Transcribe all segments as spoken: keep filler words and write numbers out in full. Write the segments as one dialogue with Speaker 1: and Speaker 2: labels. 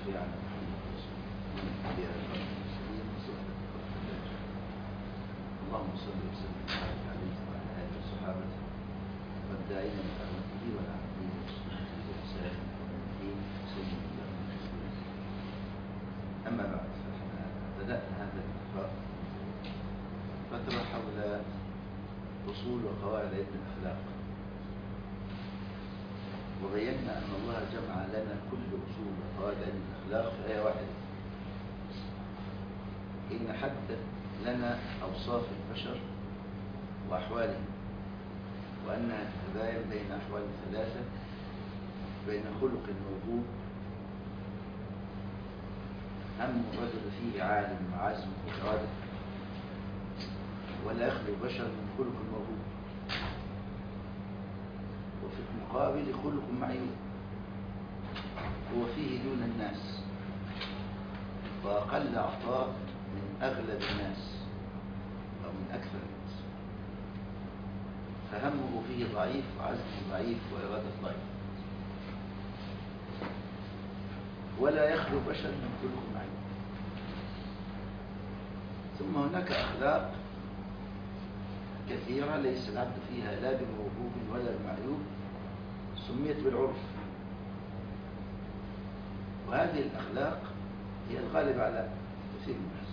Speaker 1: وصلي على محمد رسول الله. اللهم صل وسلم وبارك عليه وعلى اله وصحابته والداعين بدعوته والعاملين بسنته بإحسان والمؤمنين سيدنا محمد. اما بعد، فاحنا بدانا هذا اللقاء فتره حول اصول وقواعد علم الاخلاق، وبينا ان الله جمع لنا كل اصول وقواعد علم الاخلاق في ايه واحده، حين حدد لنا أوصاف البشر وأحوالهم، وأنها تتباين بين أحوال ثلاثة: بين خلق موجود هم الرجل فيه عالم وعزم وإرادة، ولا يخلو بشر من خلق موجود، وفي المقابل خلق معيوب هو فيه دون الناس وأقل عطاء من أغلب الناس أو من أكثر الناس، فهمه فيه ضعيف وعزمه ضعيف وإرادة ضعيف، ولا يخلو بشر من خلق معين. ثم هناك أخلاق كثيرة ليس العبد فيها لا بموهوب ولا بمعيوب، سميت بالعرف، وهذه الأخلاق هي الغالب على كثير من الناس.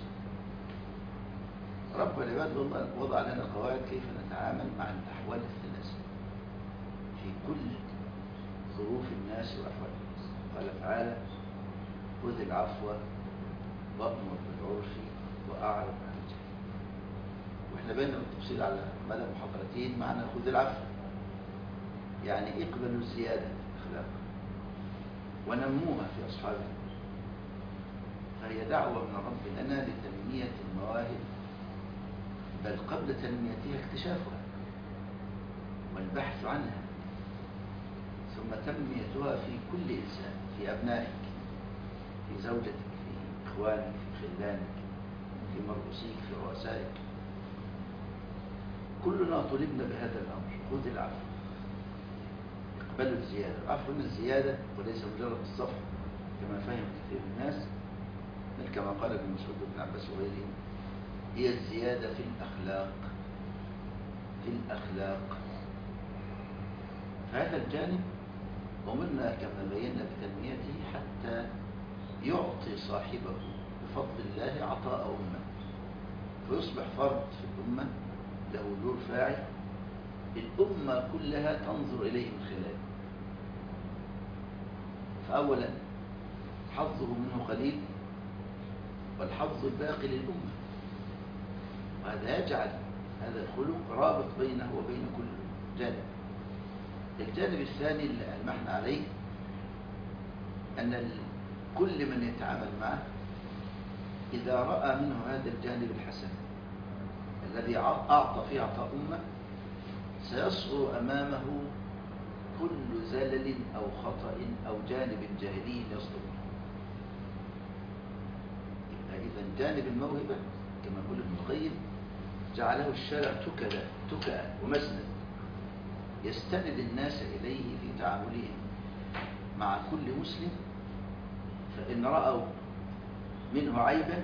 Speaker 1: رب العباد وضع لنا قواعد كيف نتعامل مع الأحوال الثلاثة في كل ظروف الناس وأحوال الناس. قال تعالى: خذ العفو وأمر بالعرف وأعرض عن الجهل. وإحنا بينا بالتفصيل على مدى محاضرتين معنى خذ العفو، يعني اقبلوا الزيادة في الأخلاق ونموها في أصحابها، فهي دعوة من رب لنا لتنمية المواهب، بل قبل تنميتها اكتشافها والبحث عنها، ثم تنميتها في كل إنسان، في أبنائك، في زوجتك، في إخوانك، في خلانك، في مرؤوسيك، في رؤسائك. كلنا طلبنا بهذا الأمر: خذ العفو، اقبلوا الزيادة. العفو من الزيادة وليس مجرد الصفح كما فهم كثير من الناس، بل كما قال ابن مسعود وابن عباس وغيرهم: هي الزيادة في الأخلاق. في الأخلاق فهذا الجانب أمرنا كما بينا بتنميته حتى يعطي صاحبه بفضل الله عطاء أمة، فيصبح فرد في الأمة له دور فاعل، الأمة كلها تنظر إليه من خلاله. فأولا حظه منه قليل والحظ الباقي للأمة، وهذا يجعل هذا الخلق رابط بينه وبين كل جانب. الجانب الثاني اللي ألمحنا عليه أن كل من يتعامل معه إذا رأى منه هذا الجانب الحسن الذي أعطى فيه عطاء أمة، سيصغر أمامه كل زلل أو خطأ أو جانب جاهلي يصدر منه. إذا جانب الموهبة كما يقول ابن القيم جعله الشارع تكأ تكأ ومسند يستند الناس إليه في تعاملهم مع كل مسلم، فإن رأوا منه عيبا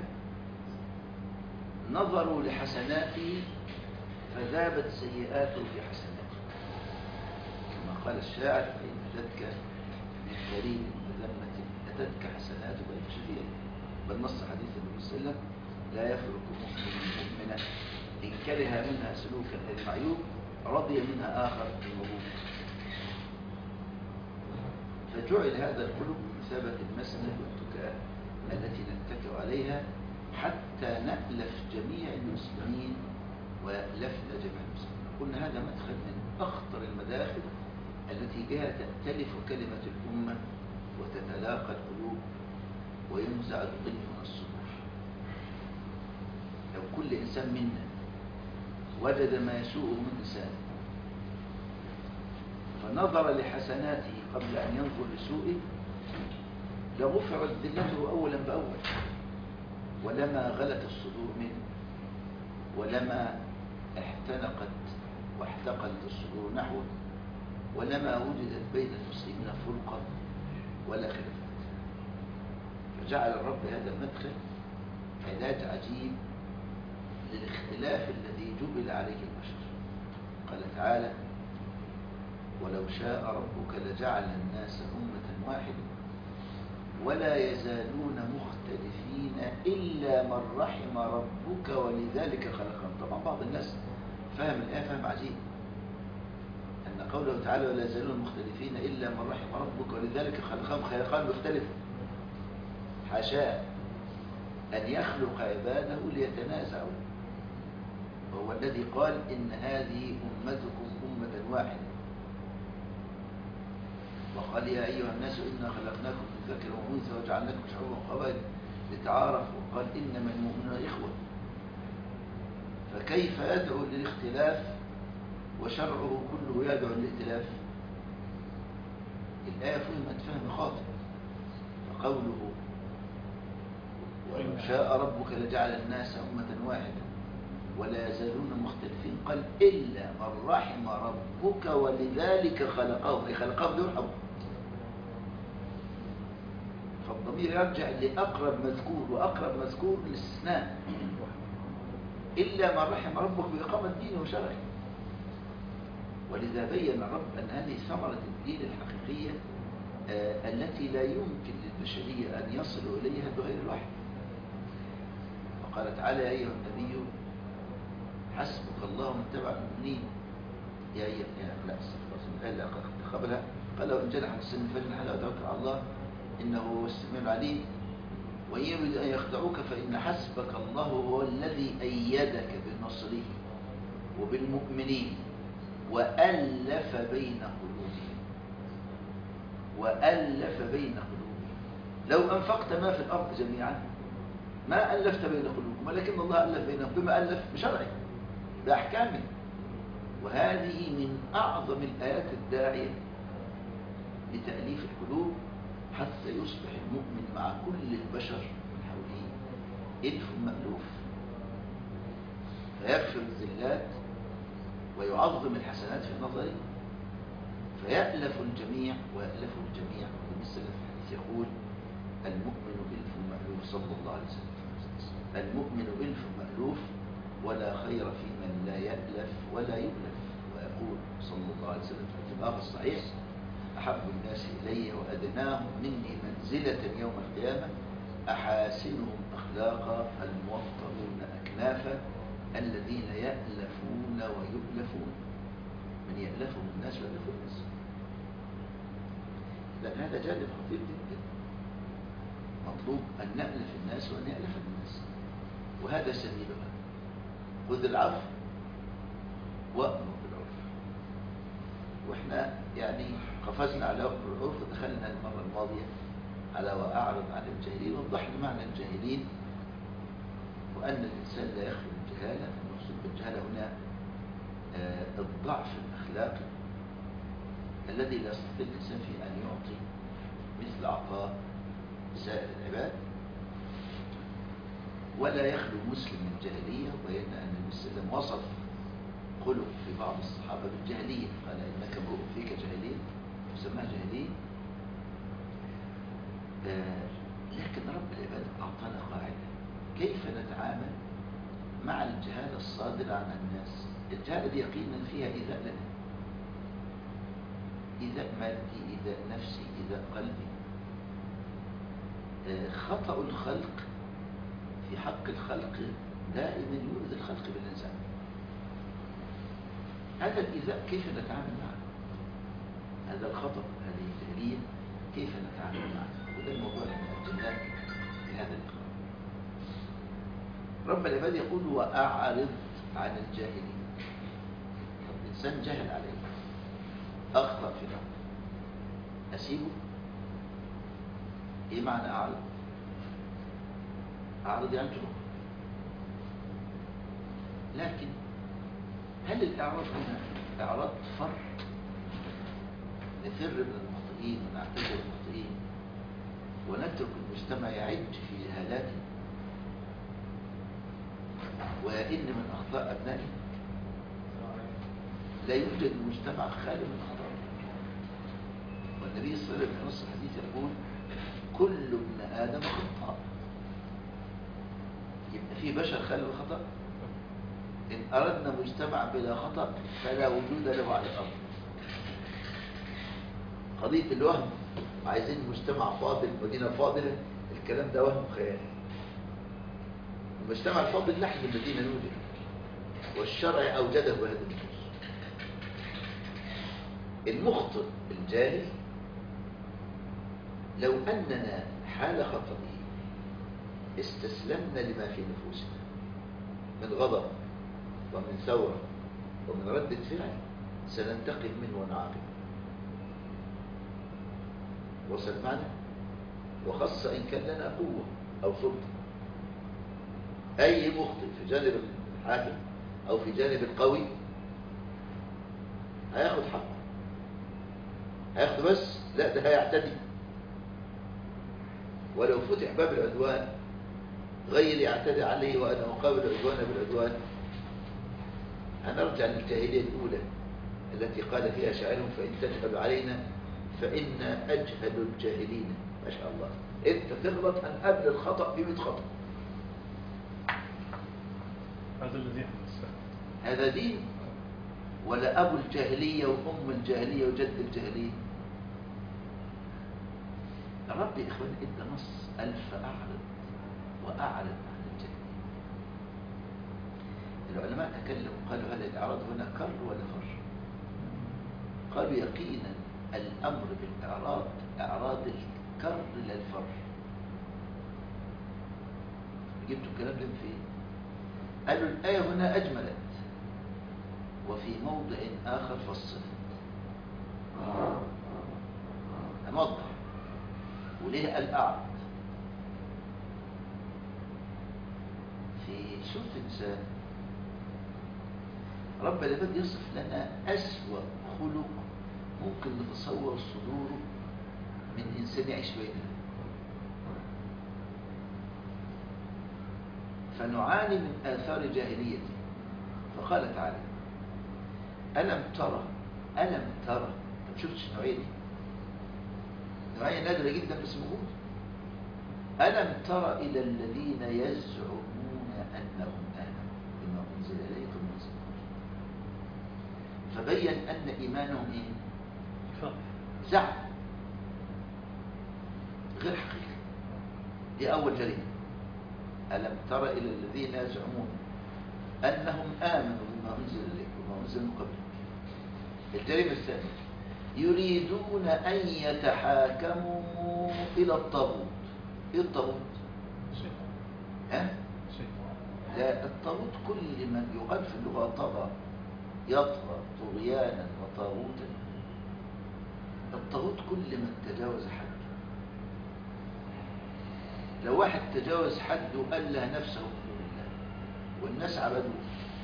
Speaker 1: نظروا لحسناته فذابت سيئاته في حسناته، كما قال الشاعر: فإن أتتك من كريم وذمة أتتك حسناته بين شفيع. بل نص حديث النبي صلى الله عليه وسلم: لا يفرق مؤمن مؤمنا إن كره منها سلوكا أو معيوب رضي منها آخر بالموجود. فجعل هذا الخلق بمثابة المسند والتكاء التي نتكئ عليها حتى نألف جميع المسلمين ويألفنا جميع المسلمين. قلنا هذا مدخل من أخطر المداخل التي بها تأتلف كلمة الأمة وتتلاقى القلوب وينزع الظل من الصدور. لو كل إنسان منا وجد ما يسوء من إنسان فنظر لحسناته قبل أن ينظر لسوءه لغفرت ذلته أولا بأول، ولما غلت الصدور منه، ولما احتنقت واحتقلت الصدور نحوه، ولما وجدت بين المسلمين فرقة ولا خلافات. فجعل الرب هذا المدخل علاج عجيب للاختلاف الذي جبل عليه البشر. قال تعالى: ولو شاء ربك لجعل الناس أمة واحدة ولا يزالون مختلفين إلا من رحم ربك ولذلك خلقهم. طبعا بعض الناس فهم الآية فهم عجيب، أن قوله تعالى ولا يزالون مختلفين إلا من رحم ربك ولذلك خلقهم خلقان مختلف. حاشاه أن يخلق عباده ليتنازعوا، وهو الذي قال إن هذه أمتكم أمة واحدة، وقال يا أيها الناس إنا خلقناكم من ذكر وأنثى وجعلناكم شعوبا وقبائل لتعارفوا، وقال إنما المؤمنون إخوة. فكيف يدعو للاختلاف وشرعه كله يدعو للائتلاف؟ الآية فهمت فهم خاطئ. فقوله ولو شاء ربك لجعل الناس أمة واحدة ولا يزالون مختلفين، قال إلا من رحم ربك ولذلك خلقهم، أي خلقهم ليرحموا. فالضمير يرجع لأقرب مذكور، وأقرب مذكور للاستثناء، إلا من رحم ربك بإقامة دينه وشرعه. ولذا بين الرب أن هذه ثمرة الدين الحقيقية آه التي لا يمكن للبشرية أن يصلوا إليها بغير الوحي. وقال تعالى: يا أيها النبي حسبك الله ومن تبع المؤمنين. يا أيها لا لا قبلها قال: وإن جنح السن فاجنح له وتوكل على الله إنه هو السميع العليم وإن يريد أن يخدعوك فإن حسبك الله هو الذي أيدك بنصره وبالمؤمنين وألف بين قلوبهم وألف بين قلوبهم. لو أنفقت ما في الأرض جميعا ما ألفت بين قلوبهم، ولكن الله ألف بينهم بما ألف بشرعه بأحكامه. وهذه من أعظم الآيات الداعية لتأليف القلوب حتى يصبح المؤمن مع كل البشر من حوله ألف مألوف، فيغفر الذلات ويعظم الحسنات في نظره، فيألف الجميع ويألف الجميع. ومثل الحديث يقول: المؤمن ألف مألوف، صلى الله عليه وسلم. المؤمن ألف مألوف ولا خير في من لا يألف ولا يؤلف. ويقول صلى الله عليه وسلم في الباب الصحيح: أحب الناس إلي وأدناهم مني منزلة يوم القيامة أحاسنهم أخلاقا الموطرون أكنافا الذين يألفون ويؤلفون. من يألفهم الناس ويألفون الناس. لأن هذا جانب خطير جدا، مطلوب أن نألف الناس وأن يألف الناس، وهذا سبيلها. خذ العفو وأمر بالعرف. وإحنا يعني قفزنا على أمر بالعرف ودخلنا المرة الماضية على وأعرض عن الجاهلين، وضحنا معنى الجاهلين وأن الإنسان لا يخلو من جهالة. المقصود بالجهالة هنا آه الضعف الأخلاقي الذي لا يستطيع الإنسان فيه أن يعطي مثل عطاء سائر العباد. ولا يخلو مسلم من جاهلية، وبين أن النبي صلى الله عليه وسلم وصف خلق في بعض الصحابة بالجاهلية، قال: إنك امرؤ فيك جاهلية، وسماها جاهلية. آه لكن رب العباد أعطانا قاعدة كيف نتعامل مع الجهالة الصادرة عن الناس. الجهالة دي يقينا فيها إيذاء لنا، إيذاء مادي، إيذاء نفسي، إيذاء قلبي. آه خطأ الخلق في حق الخلق دائما يؤذي الخلق بالإنسان. هذا الإيذاء كيف نتعامل معه؟ هذا الخطأ، هذه الجاهلية كيف نتعامل معه؟ وده الموضوع اللي أجلناه في هذا اللقاء. رب العباد يقول: وأعرض عن الجاهلين. طب الإنسان جهل عليه، أخطأ في نفسه، أسيبه؟ إيه معنى أعرض؟ أعرض عن جنوب. لكن هل الإعراض هنا إعراض فر نفر من المخطئين ونعتذر المخطئين ونترك المجتمع يعج في جهالاته ويئن من أخطاء أبنائه؟ لا يوجد مجتمع خالي من أخطاء. والنبي صلى الله عليه وسلم في نص الحديث يقول: كل ابن آدم خطاء. يبقى في بشر خلوا الخطأ. إن أردنا مجتمع بلا خطأ فلا وجود له على الأرض. قضية الوهم، عايزين مجتمع فاضل، مدينة فاضلة، الكلام ده وهم خيالي. المجتمع الفاضل نحن الذين نوجد، والشرع أوجده بهذا النصوص. المخطئ الجاهل لو أننا حال خطئه استسلمنا لما في نفوسنا من غضب ومن ثورة ومن ردة فعل سننتقم منه ونعاقبه. وصل معنا؟ وخاصة إن كان لنا قوة أو سلطة. أي مخطئ في جانب الحاكم أو في جانب القوي هياخد حقه، هياخد بس لا، ده هيعتدي. ولو فتح باب العدوان غير يعتدي عليه وأنا أقابل عدوان بالعدوان، هنرجع للجاهلية الأولى التي قال فيها شاعرهم: فإن تجهل علينا فإن أجهل الجاهلين. ما شاء الله، أنت تغلط عن قبل الخطأ بمئة خطأ.
Speaker 2: هذا الذي يحدث،
Speaker 1: هذا دين ولا أبو الجاهلية وأم الجاهلية وجد الجاهلية؟ الرب يا إخوان إدى نص: ألف أعرض وأعرض عن الجاهلية. العلماء تكلموا قالوا: هل الإعراض هنا كر ولا فر؟ قالوا: يقينا الأمر بالإعراض إعراض الكر للفر. جبتوا الكلام ده فين؟ قالوا: الآية هنا أجملت وفي موضع آخر فصلت. هنوضح وليه قال أعرض. في سورة الإنسان رب العباد يصف لنا أسوأ خلق ممكن نتصور صدوره من إنسان يعيش بيننا، فنعاني من آثار جاهليته. فقال تعالى: ألم ترى ألم ترى طب شفتش النوعية دي؟ نوعية نادرة جدا بس موجودة. ألم ترى إلى الذين يزعمون أنهم آمنوا بما أنزل إليكم من ربكم. فبين أن إيمانهم إيه؟ زعم غير حقيقي. دي أول جريمة. ألم ترى إلى الذين يزعمون أنهم آمنوا بما أنزل إليكم وما أنزل من قبلكم. الجريمة الثانية: يريدون أن يتحاكموا إلى الطاغوت. إيه الطاغوت؟ ها؟ لا، الطاغوت كل من يقال في اللغة طغى، يطغى طغيانا وطاغوتا. الطاغوت كل من تجاوز حده. لو واحد تجاوز حده وأله نفسه من دون الله والناس عبدوه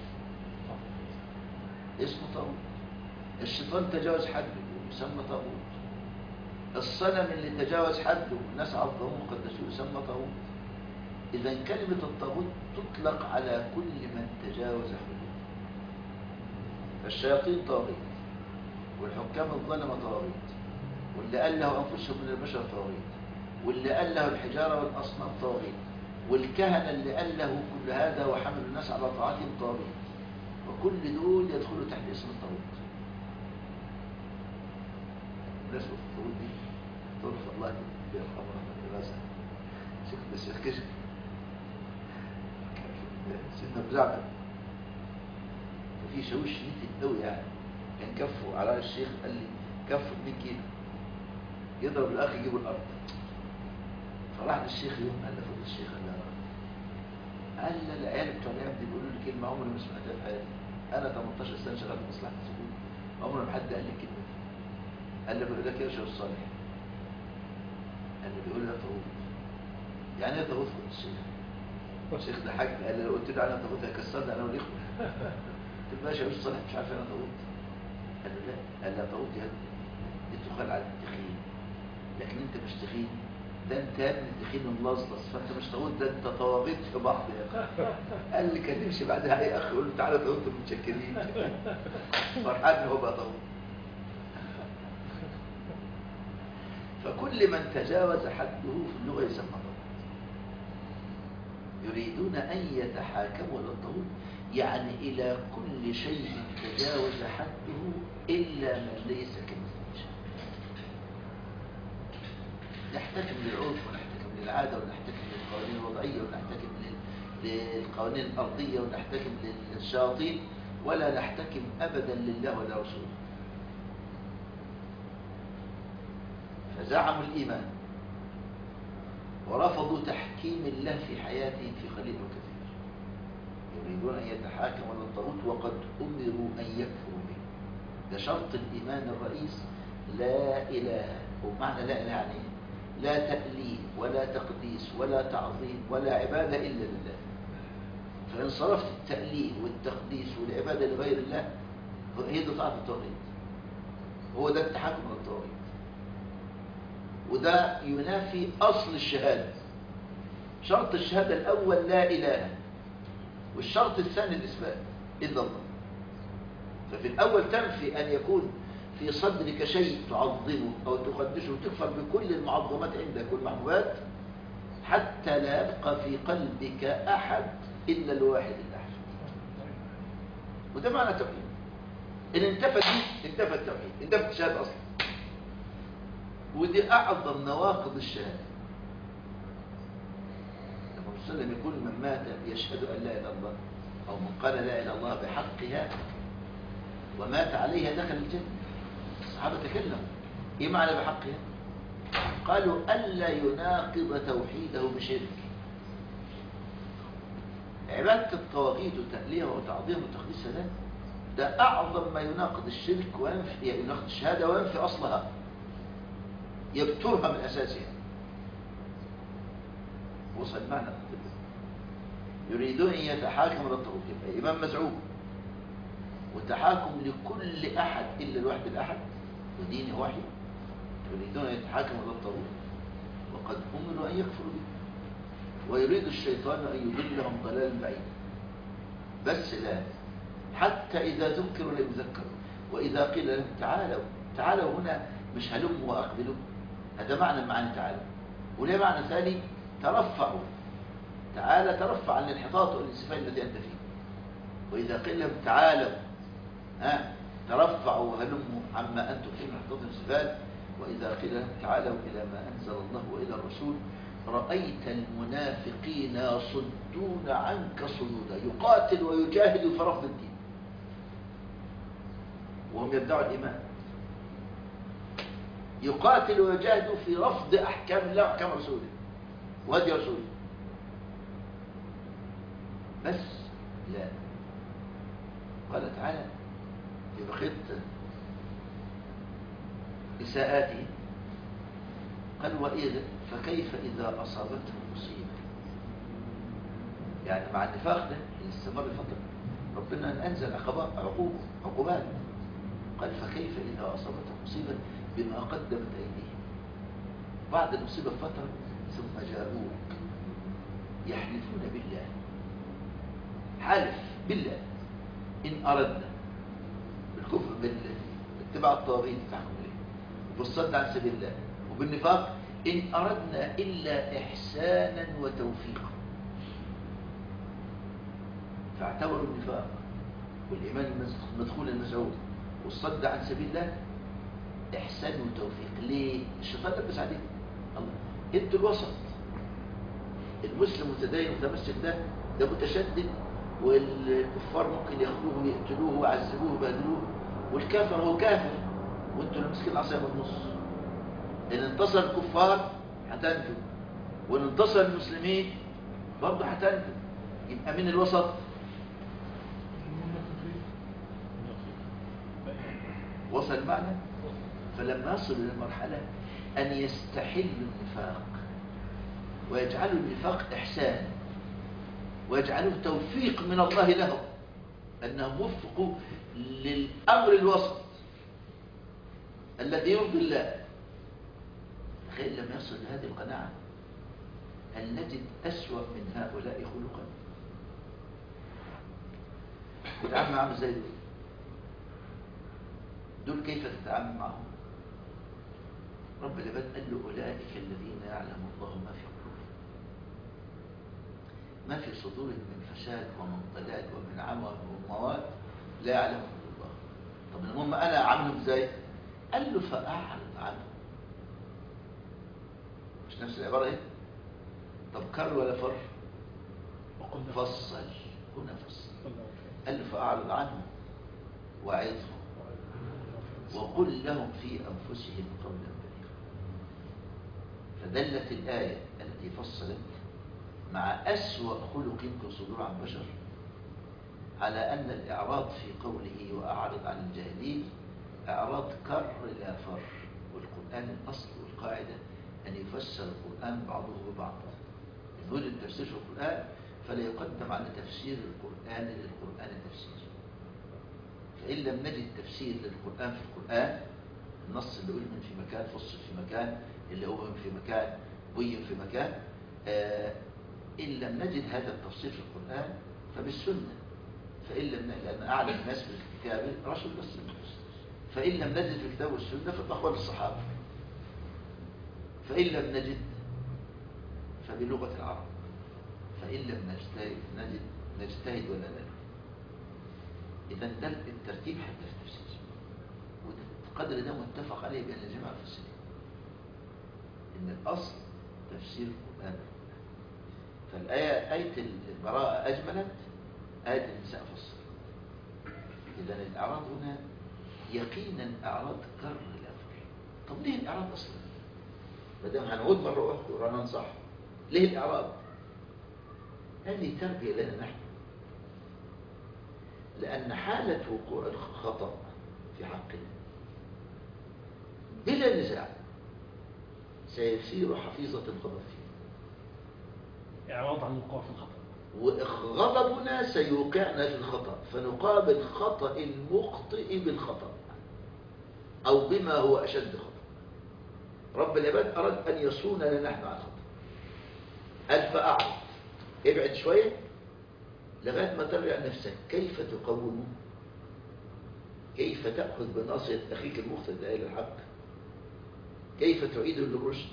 Speaker 1: اسمه طاغوت. الشيطان تجاوز حده يسمى طاغوت. الصنم اللي تجاوز حده والناس عظموه وقدسوه يسمى طاغوت. إذا كلمة الطاغوت تطلق على كل من تجاوز حدوده. فالشياطين طاغيت، والحكام الظلمة طاغيت، واللي أله أنفسهم من البشر طاغيت، واللي أله الحجارة والأصنام طاغيت، والكهنة اللي أله كل هذا وحملوا الناس على طاعتهم طاغيت. وكل دول يدخلوا تحت اسم الطاغوت. الناس الطاغوت دي ترفع الله بيرحمها من الرزق. شيخ الشيخ كشك سيدنا بزعبل وفي شاويش نتن قوي يعني، كان كفه على الشيخ قال لي كفه اتنين كيلو، يضرب الاخ يجيب الارض. فراح للشيخ يوم قال له: فضل الشيخ قال له: قال له العيال بتوع العيال دي بيقولوا لي كلمه عمري ما سمعتها في حياتي. انا تمنتاشر سنه شغال في مصلحه السجون، عمري ما حد قال لي الكلمه دي. قال له: بيقول لك ايه يا شيخ الصالح؟ قال له: بيقول لي طاغوت. يعني ايه طاغوت فضل الشيخ؟ الشيخ ضحكني قال لي: لو قلت له انا طاغوت هيكسرني انا والاخوه. قلت له: ماشي يا شيخ الصالح، مش عارف انا طاغوت. قال له: لا. قال له: طاغوت يا ابني دي تقال على التخين، لكن انت مش تخين، ده انت يا ابني تخين ملصلص، فانت مش طاغوت، ده انت طواغيت في بعض يا اخي. قال لي: كان يمشي بعدها اي اخ يقول له: تعالى طاغوت متشكرين. فرحان ان هو بقى طاغوت. فكل من تجاوز حده في اللغة يسمى طاغوت. يريدون أن يتحاكموا إلى الطاغوت، يعني إلى كل شيء تجاوز حده إلا من ليس كمثله شيء. نحتكم للعرف ونحتكم للعادة ونحتكم للقوانين الوضعية ونحتكم للقوانين الأرضية ونحتكم للشياطين، ولا نحتكم أبدا لله ولا رسوله. فزعموا الإيمان ورفضوا تحكيم الله في حياتهم في قليل وكثير. يريدون أن يتحاكموا إلى الطاغوت وقد أمروا أن يكفروا به. ده شرط الإيمان الرئيس، لا إله. ومعنى لا إله يعني لا تأليه ولا تقديس ولا تعظيم ولا عبادة إلا لله. فإن صرفت التأليه والتقديس والعبادة لغير الله هي دي طاعة الطاغوت، هو ده التحكم إلى الطاغوت. وده ينافي أصل الشهادة. شرط الشهادة الأول لا إله، والشرط الثاني الإثبات إلا الله. ففي الأول تنفي أن يكون في صدرك شيء تعظمه أو تقدسه وتكفر بكل المعظمات عندك والمحبوبات، حتى لا يبقى في قلبك أحد إلا الواحد الأحد. وده معنى التوحيد. إن انتفت دي انتفت التوحيد، انتفت الشهادة أصلا. ودي أعظم نواقض الشهادة. النبي صلى الله عليه وسلم يقول: من مات يشهد أن لا إله إلا الله أو من قال لا إله إلا الله بحقها ومات عليها دخل الجنة. الصحابة تكلموا: إيه معنى بحقها؟ قالوا: ألا يناقض توحيده بشرك. عبادة الطواغيت وتأليها وتعظيم وتقديس ده ده أعظم ما يناقض الشرك وينفي يناقض الشهادة وينفي أصلها، يبترها من أساسها. وصل معنى يريدون أن يتحاكموا إلى الطاغوت، يبقى إمام مزعوم وتحاكم لكل أحد إلا الواحد الأحد ودين واحد. يريدون أن يتحاكموا إلى الطاغوت وقد أمروا أن يكفروا به، ويريد الشيطان أن يضلهم ضلالا بعيدا. بس لا، حتى إذا ذكروا لم يذكروا، وإذا قيل لهم تعالوا. تعالوا هنا مش هلموا وأقبلوا، هذا معنى معنى تعالوا. وليه معنى ثاني؟ ترفعوا. تعالى ترفع عن الانحطاط والانسفال الذي أنت فيه. وإذا قيل لهم تعالوا ها ترفعوا وهلموا عما أنتم فيه من انحطاط والانسفال. وإذا قيل لهم تعالوا إلى ما أنزل الله وإلى الرسول رأيت المنافقين يصدون عنك صدودا. يقاتل ويجاهد في رفض الدين وهم يدعوا الإيمان. يقاتل ويجاهد في رفض أحكام الله وأحكام رسوله وهدي رسوله. بس لا، قال تعالى في بقية إساءاته قال: وإذا فكيف إذا أصابته مصيبة. يعني مع النفاق ده اللي استمر فترة ربنا أنزل عقوبات عقوبات. قال: فكيف إذا أصابته مصيبة بما قدمت أيديهم. بعد المصيبة فترة ثم جاءوك يحلفون بالله، حالف بالله إن أردنا بالكفر بالله اتباع الطواغيت تحكم إليه والصد عن سبيل الله وبالنفاق إن أردنا إلا إحسانا وتوفيقا. فاعتبروا النفاق والإيمان المدخول المزعوم والصد عن سبيل الله إحسان وتوفيق. ليه؟ الشيطان لبس عليه الله. انتوا الوسط. المسلم متدين متمسك ده ده متشدد، والكفار ممكن ياخذوه ويقتلوه ويعذبوه ويبهدلوه، والكافر هو كافر وانتوا اللي ماسكين العصايه من النص. ان انتصر الكفار هتنجو، وان انتصر المسلمين برضه هتنجو. يبقى من الوسط وصل المعنى. فلما يصل الى المرحله ان يستحلوا النفاق ويجعلوا النفاق احسان ويجعلوه توفيق من الله لهم، انهم وفقوا للامر الوسط الذي يرضي الله. تخيل لما يصل لهذه القناعه هل نجد اسوأ من هؤلاء خلقا؟ تتعامل معهم ازاي دول؟ دول كيف تتعامل معهم؟ رب العباد قال له أولئك الذين يعلم الله ما في قلوبهم، ما في صدورهم من فساد ومن ضلال ومن عمى ومواد لا يعلمه إلا الله. طب المهم أنا أعمله إزاي؟ قال له فأعرض عنه. مش نفس العبارة إيه؟ طب كر ولا فر؟ فصل، هنا فصل. قال له فأعرض عنه وعظهم وقل لهم في أنفسهم قولا بليغا. فدلت الآية التي فصلت مع أسوأ خلق يمكن صدور عن بشر على أن الإعراض في قوله وأعرض عن الجاهلين إعراض كر لا فر. والقرآن الأصل والقاعدة أن يفسر القرآن بعضه ببعض. إن وجد تفسير في القرآن فلا يقدم على تفسير القرآن للقرآن تفسير. فإن لم نجد تفسير للقرآن في القرآن، النص اللي ألمن في مكان فصل في مكان، اللي أوهم في مكان بين في مكان، آه إن لم نجد هذا التفسير في القرآن فبالسنة. فإن لم نجد، لأن أعلم الناس بالكتاب رسول الله صلى الله عليه وسلم، فإن لم نجد في الكتاب والسنة فبأقوال الصحابة، فإن لم نجد فبلغة العرب، فإن لم نجتهد نجد نجتهد ولا نجد. إذا ده الترتيب حتى في التفسير، والقدر ده متفق عليه بين الجماعة المفسرين، إن الأصل تفسير القرآن. فالآية آية البراءة أجملت، آية النساء فصل. إذا الإعراض هنا يقينا إعراض كر لا فر. طب ليه الإعراض أصلا؟ ما دام هنعود مرة أخرى ورانا ننصح، ليه الإعراض؟ هذه تربية لنا نحن، لأن حالة وقوع الخطأ في حقنا بلا نزاع سيصير حفيظة الغضب فيه،
Speaker 2: إعراض عن الوقوع في الخطأ،
Speaker 1: وغضبنا سيوقعنا في الخطأ، فنقابل خطأ المخطئ بالخطأ أو بما هو أشد خطأ. رب العباد أراد أن يصوننا نحن عن الخطأ. قال فأعرض، ابعد شوية لغاية ما ترجع نفسك كيف تقومه، كيف تأخذ بناصية أخيك المخطئ إلى الحق، كيف تعيده للرشد.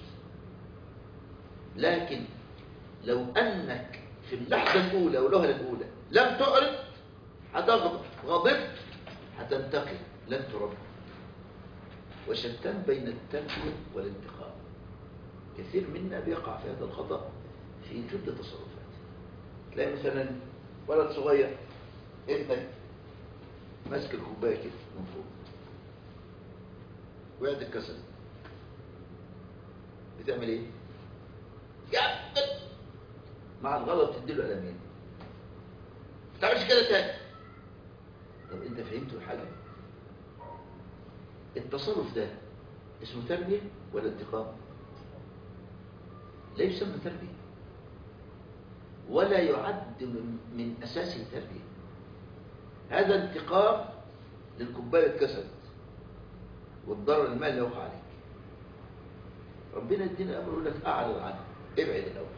Speaker 1: لكن لو أنك في اللحظة الأولى والوهلة الأولى لم تعرض هتغضب، غضبت هتنتقم، لن ترد. وشتان بين التربية والانتقام. كثير منا بيقع في هذا الخطأ في جل تصرفاته. تلاقي مثلا ولد صغير ابنك ماسك الكوبايه كده من فوق وقعد اتكسر، بتعمل ايه؟ جابت مع الغلط تديله قلمين، ما تعملش كده تاني. طب انت فهمتوا حاجه؟ التصرف ده اسمه تربيه ولا انتقام؟ لا يسمى تربيه ولا يعد من, من أساس التربية. هذا انتقام للكوباية اتكسرت والضرر المالي يقع عليك. ربنا يدينا أمر يقول لك أعرض عنه، ابعد الأول،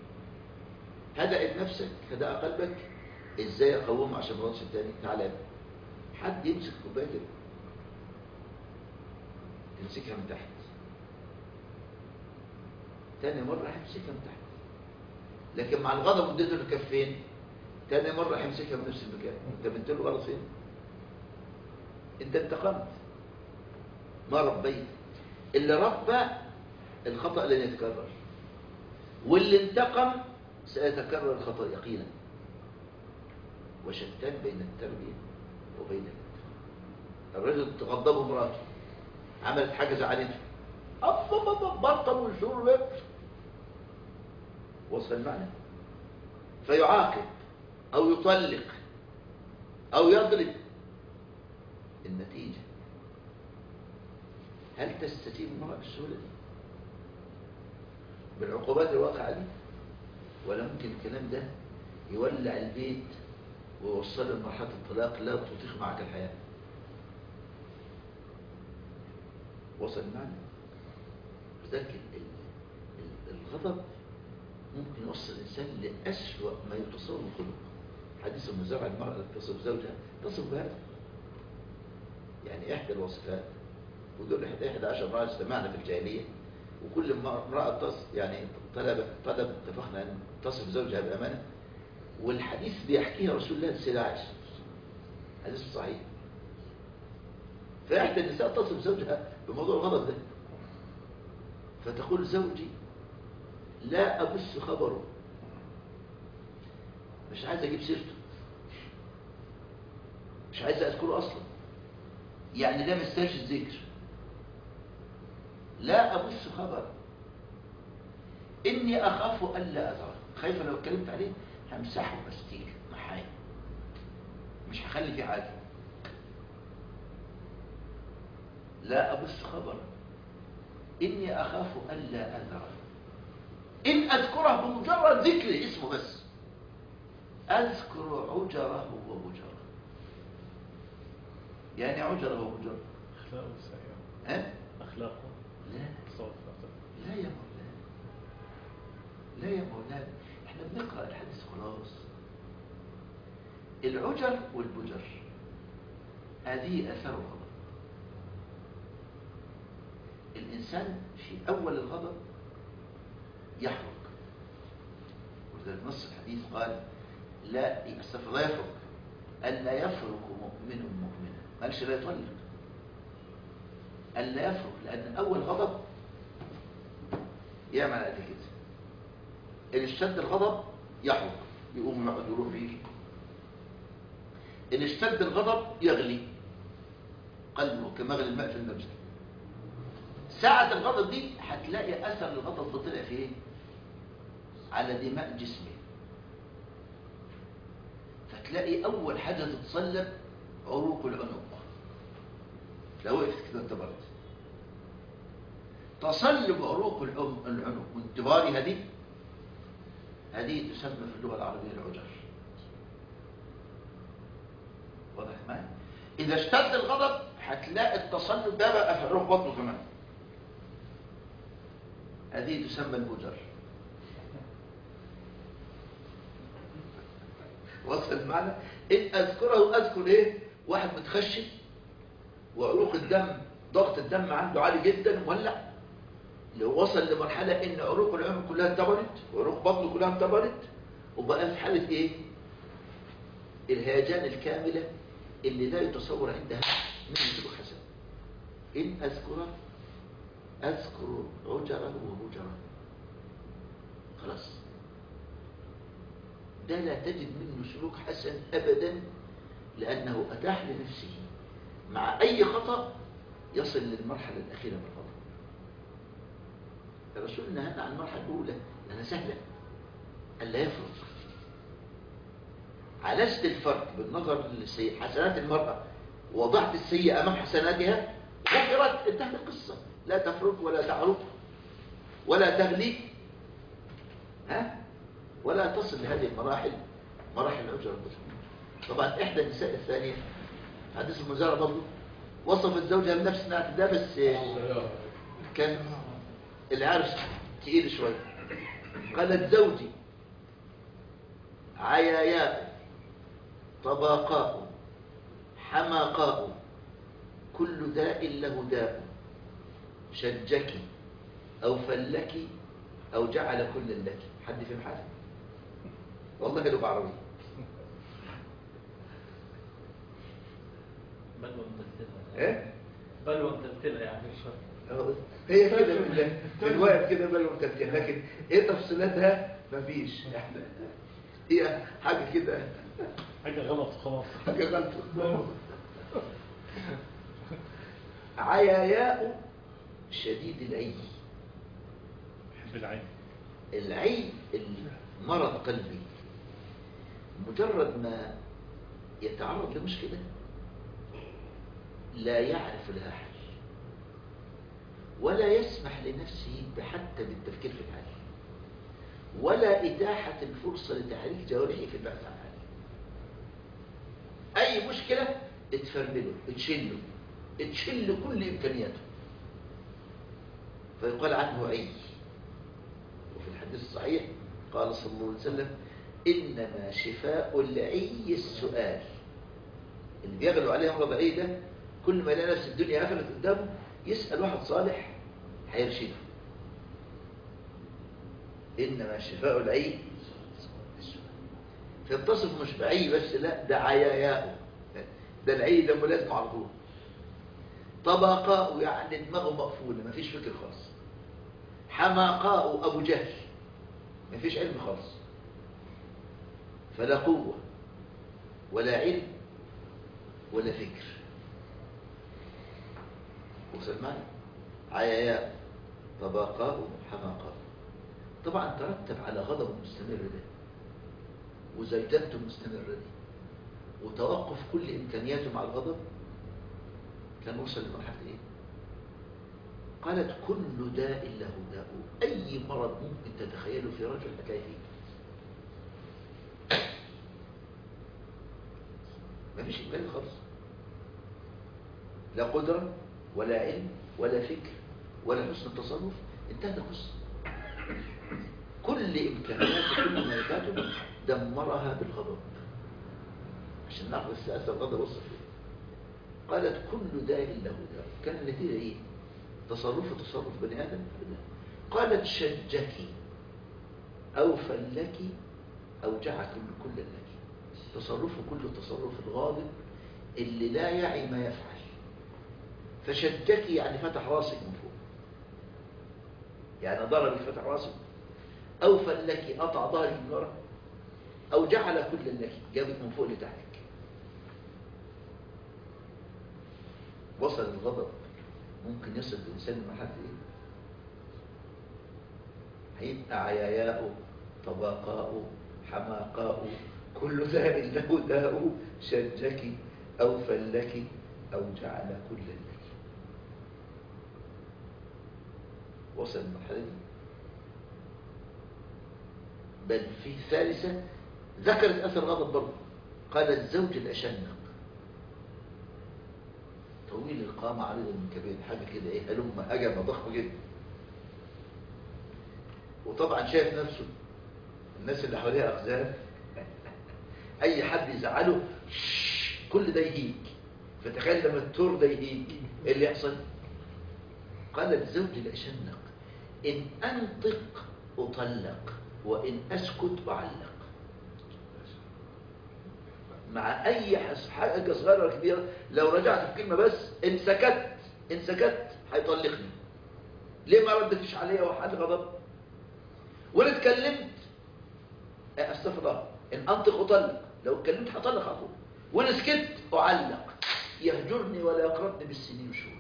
Speaker 1: هدأت نفسك، هدأ قلبك. إزاي أقومه عشان ما يغلطش التاني؟ تعالى حد يمسك كوباية كده تمسكها من تحت، تاني مرة هيمسكها من تحت، لكن مع الغضب اديته الكفين، تاني مرة هيمسكها من نفس المكان. انت بنت له غلط فين؟ انت انتقمت، ما ربيت. اللي ربى الخطأ لن يتكرر، واللي انتقم سيتكرر الخطأ يقينا. وشتان بين التربية وبين الانتقام. الرجل تغضبه مراته، عملت حاجة زعلته، أبا بطل والشرب، وصل المعنى؟ فيعاقب أو يطلق أو يضرب. النتيجة هل تستجيب المرأة بالسهولة دي بالعقوبات الواقعة دي؟ ولا ممكن الكلام ده يولع البيت ويوصل لمرحلة الطلاق لا تطيق معك الحياة؟ وصل المعنى؟ لذلك الغضب ممكن يوصل الإنسان لأسوأ ما يتصور الخلق. حديث ابن زرع المرأة تصف زوجها تصف بهذا، يعني إحدى الوصفات ودول إحدى عشر امرأة اجتمعنا في الجاهلية، وكل ما امرأة تص يعني طلب طلب اتفقنا أن تصف زوجها بأمانة، والحديث بيحكيها رسول الله السيدة عائشة، حديث صحيح. فإحدى النساء تصف زوجها بموضوع الغضب ده، فتقول زوجي لا أبث خبره، مش عايز أجيب سيرته، مش عايز أذكره أصلا، يعني ده مستاهلش الذكر. لا أبث خبره إني أخاف ألا أذره، خايفة لو اتكلمت عليه همسحه بستيك محايا، مش هخلي فيه حاجة. لا أبث خبره إني أخاف ألا أذره، إن أذكره بمجرد ذكر اسمه بس أذكر عجره وبجره. يعني عجره وبجره
Speaker 2: أخلاقه السيئة.
Speaker 1: ها؟
Speaker 2: أخلاقه
Speaker 1: لا
Speaker 2: تصرفاته.
Speaker 1: لا يا مولانا، لا يا مولانا، احنا بنقرأ الحديث خلاص. العجر والبجر هذه أثر الغضب. الإنسان في أول الغضب يحرق، ولذلك نص الحديث قال لا استغفر لا يفرق، ألا يفرق مؤمن مؤمنا، ما قالش لا يطلق، ألا يفرق، لأن أول غضب يعمل قد كده، إن اشتد الغضب يحرق يقوم يقعد يروح فيك، إن اشتد الغضب يغلي قلبه كما غلي الماء في المبزل. ساعة الغضب دي هتلاقي أثر الغضب ده طلع فيه على دماء جسمه، فتلاقي أول حاجة تتصلب عروق العنق، لو وقفت كده انتبرت تصلب عروق العنق وانتباري، هذه هذه تسمى في اللغة العربية العجر. واضح معي؟ إذا اشتد الغضب هتلاقي التصلب ده بقى في عروق بطنه كمان، هذه تسمى البجر. وصل المعنى؟ إن أذكره أذكر إيه؟ واحد متخشب وعروق الدم ضغط الدم عنده عالي جدا مولع، لو وصل لمرحلة إن عروق العنق كلها انتبرت وعروق بطنه كلها انتبرت، وبقى في حالة إيه؟ الهيجان الكاملة اللي لا يتصور عندها من سلوك حسن. إن أذكره أذكر عجره وبجره، خلاص، ده لا تجد منه سلوك حسن أبدا، لأنه أتاح لنفسه مع أي خطأ يصل للمرحلة الأخيرة من الغضب. الرسول نهانا عن المرحلة الأولى لأنها سهلة، ألا يفرق. عالجت الفرق بالنظر لحسنات المرأة، ووضعت السيئة أمام حسناتها، غفرت، انتهت القصة. لا تفرق ولا تعرف ولا تغلي، ها، ولا تصل لهذه المراحل، مراحل العجر والبجر. طبعا إحدى النساء الثانية حديث المزارة برضه وصفت زوجها بنفس النعت ده، بس كان العرس تقيل شوية. قالت زوجي عياياء طباقاء حماقاء كل داء له داء، شجك أو فلك أو جعل كل لك. حد فهم حاجة؟ والله لغة عربية.
Speaker 3: بلوى متلتلة.
Speaker 1: ايه؟
Speaker 3: بلوى متلتلة يعني.
Speaker 1: هي كده في الوقت كده بلوى متلتلة، لكن ايه تفصيلاتها مفيش. هي حاجة كده،
Speaker 2: حاجة غلط خلاص.
Speaker 1: حاجة غلط. عياياء شديد العي.
Speaker 2: حب العين.
Speaker 1: العي المرض قلبي، مجرد ما يتعرض لمشكلة لا يعرف لها حل، ولا يسمح لنفسه حتى بالتفكير في الحل، ولا إتاحة الفرصة لتحريك جوارحه في البحث عن حل. أي مشكلة اتفرمله، اتشله، اتشل كل إمكانياته، فيقال عنه عي. وفي الحديث الصحيح قال صلى الله عليه وسلم إنما شفاء العي السؤال. اللي بيغلوا عليه امراض العي ده كل ما يلاقي نفس الدنيا قفلت قدامه يسأل واحد صالح هيرشده. إنما شفاء العي فيتصف مش بعي بس، لا ده عياياه، ده العي ده ملازم على طول. طبقاء يعني دماغه مقفولة مفيش فكر خالص. حماقاء أبو جهل مفيش علم خالص، فلا قوة ولا علم ولا فكر. وسلمان عياياء طبقاء حماقاء. طبعا ترتب على غضب المستمر ده وزيدته المستمرة دي وتوقف كل إمكانياته مع الغضب، كان وصل لمرحلة إيه؟ قالت كل داء له داء. أي مرض ممكن تتخيله في رجل حكاية فيه. ما فيش إمكانية خالص، لا قدرة ولا علم ولا فكر ولا حسن التصرف. انتهت القصة. كل إمكانياته كل ملكاته دمرها بالغضب. عشان نعرف السياسة الغضب وصل فيه. قالت كل داء له داء. كان النتيجة إيه؟ تصرف تصرف بني آدم. قالت شجك أو فلك أو جعل كل كل لك. تصرفه كله تصرف الغاضب اللي لا يعي ما يفعل. فشجك يعني فتح راسك من فوق، يعني ضربك فتح راسك، أو فلك قطع ظهرك من ورا، أو جعل كل لك جابك من فوق لتحتك. وصل الغضب ممكن يصل الإنسان لمرحلة إيه؟ هيبقى عياياء طبقاء حماقاء كل داء له داء شجك أو فلك أو جعل كل لك. وصل المرحلة دي. بل في ثالثة ذكرت أثر غضب برضه. قال الزوج الأشنق طويل القامة عريض من كبير، حاجة كده إيه هلمة هجمة ضخمة جدا. وطبعا شايف نفسه الناس اللي حواليها أقزام، أي حد يزعله كل ده يهيج. فتخيل لما التور ده يهيج إيه اللي يحصل؟ قال الزوج الأشنق إن أنطق أطلق وإن أسكت أعلق. مع أي حاجة صغيرة ولا كبيرة لو رجعت في كلمة بس إن سكت إن سكت هيطلقني. ليه ما ردتش عليا وحد غضب؟ وإن اتكلمت أستغفر الله إن أنطق أطلق، لو اتكلمت هطلق على طول. وإن سكت أعلق، يهجرني ولا يقربني بالسنين والشهور.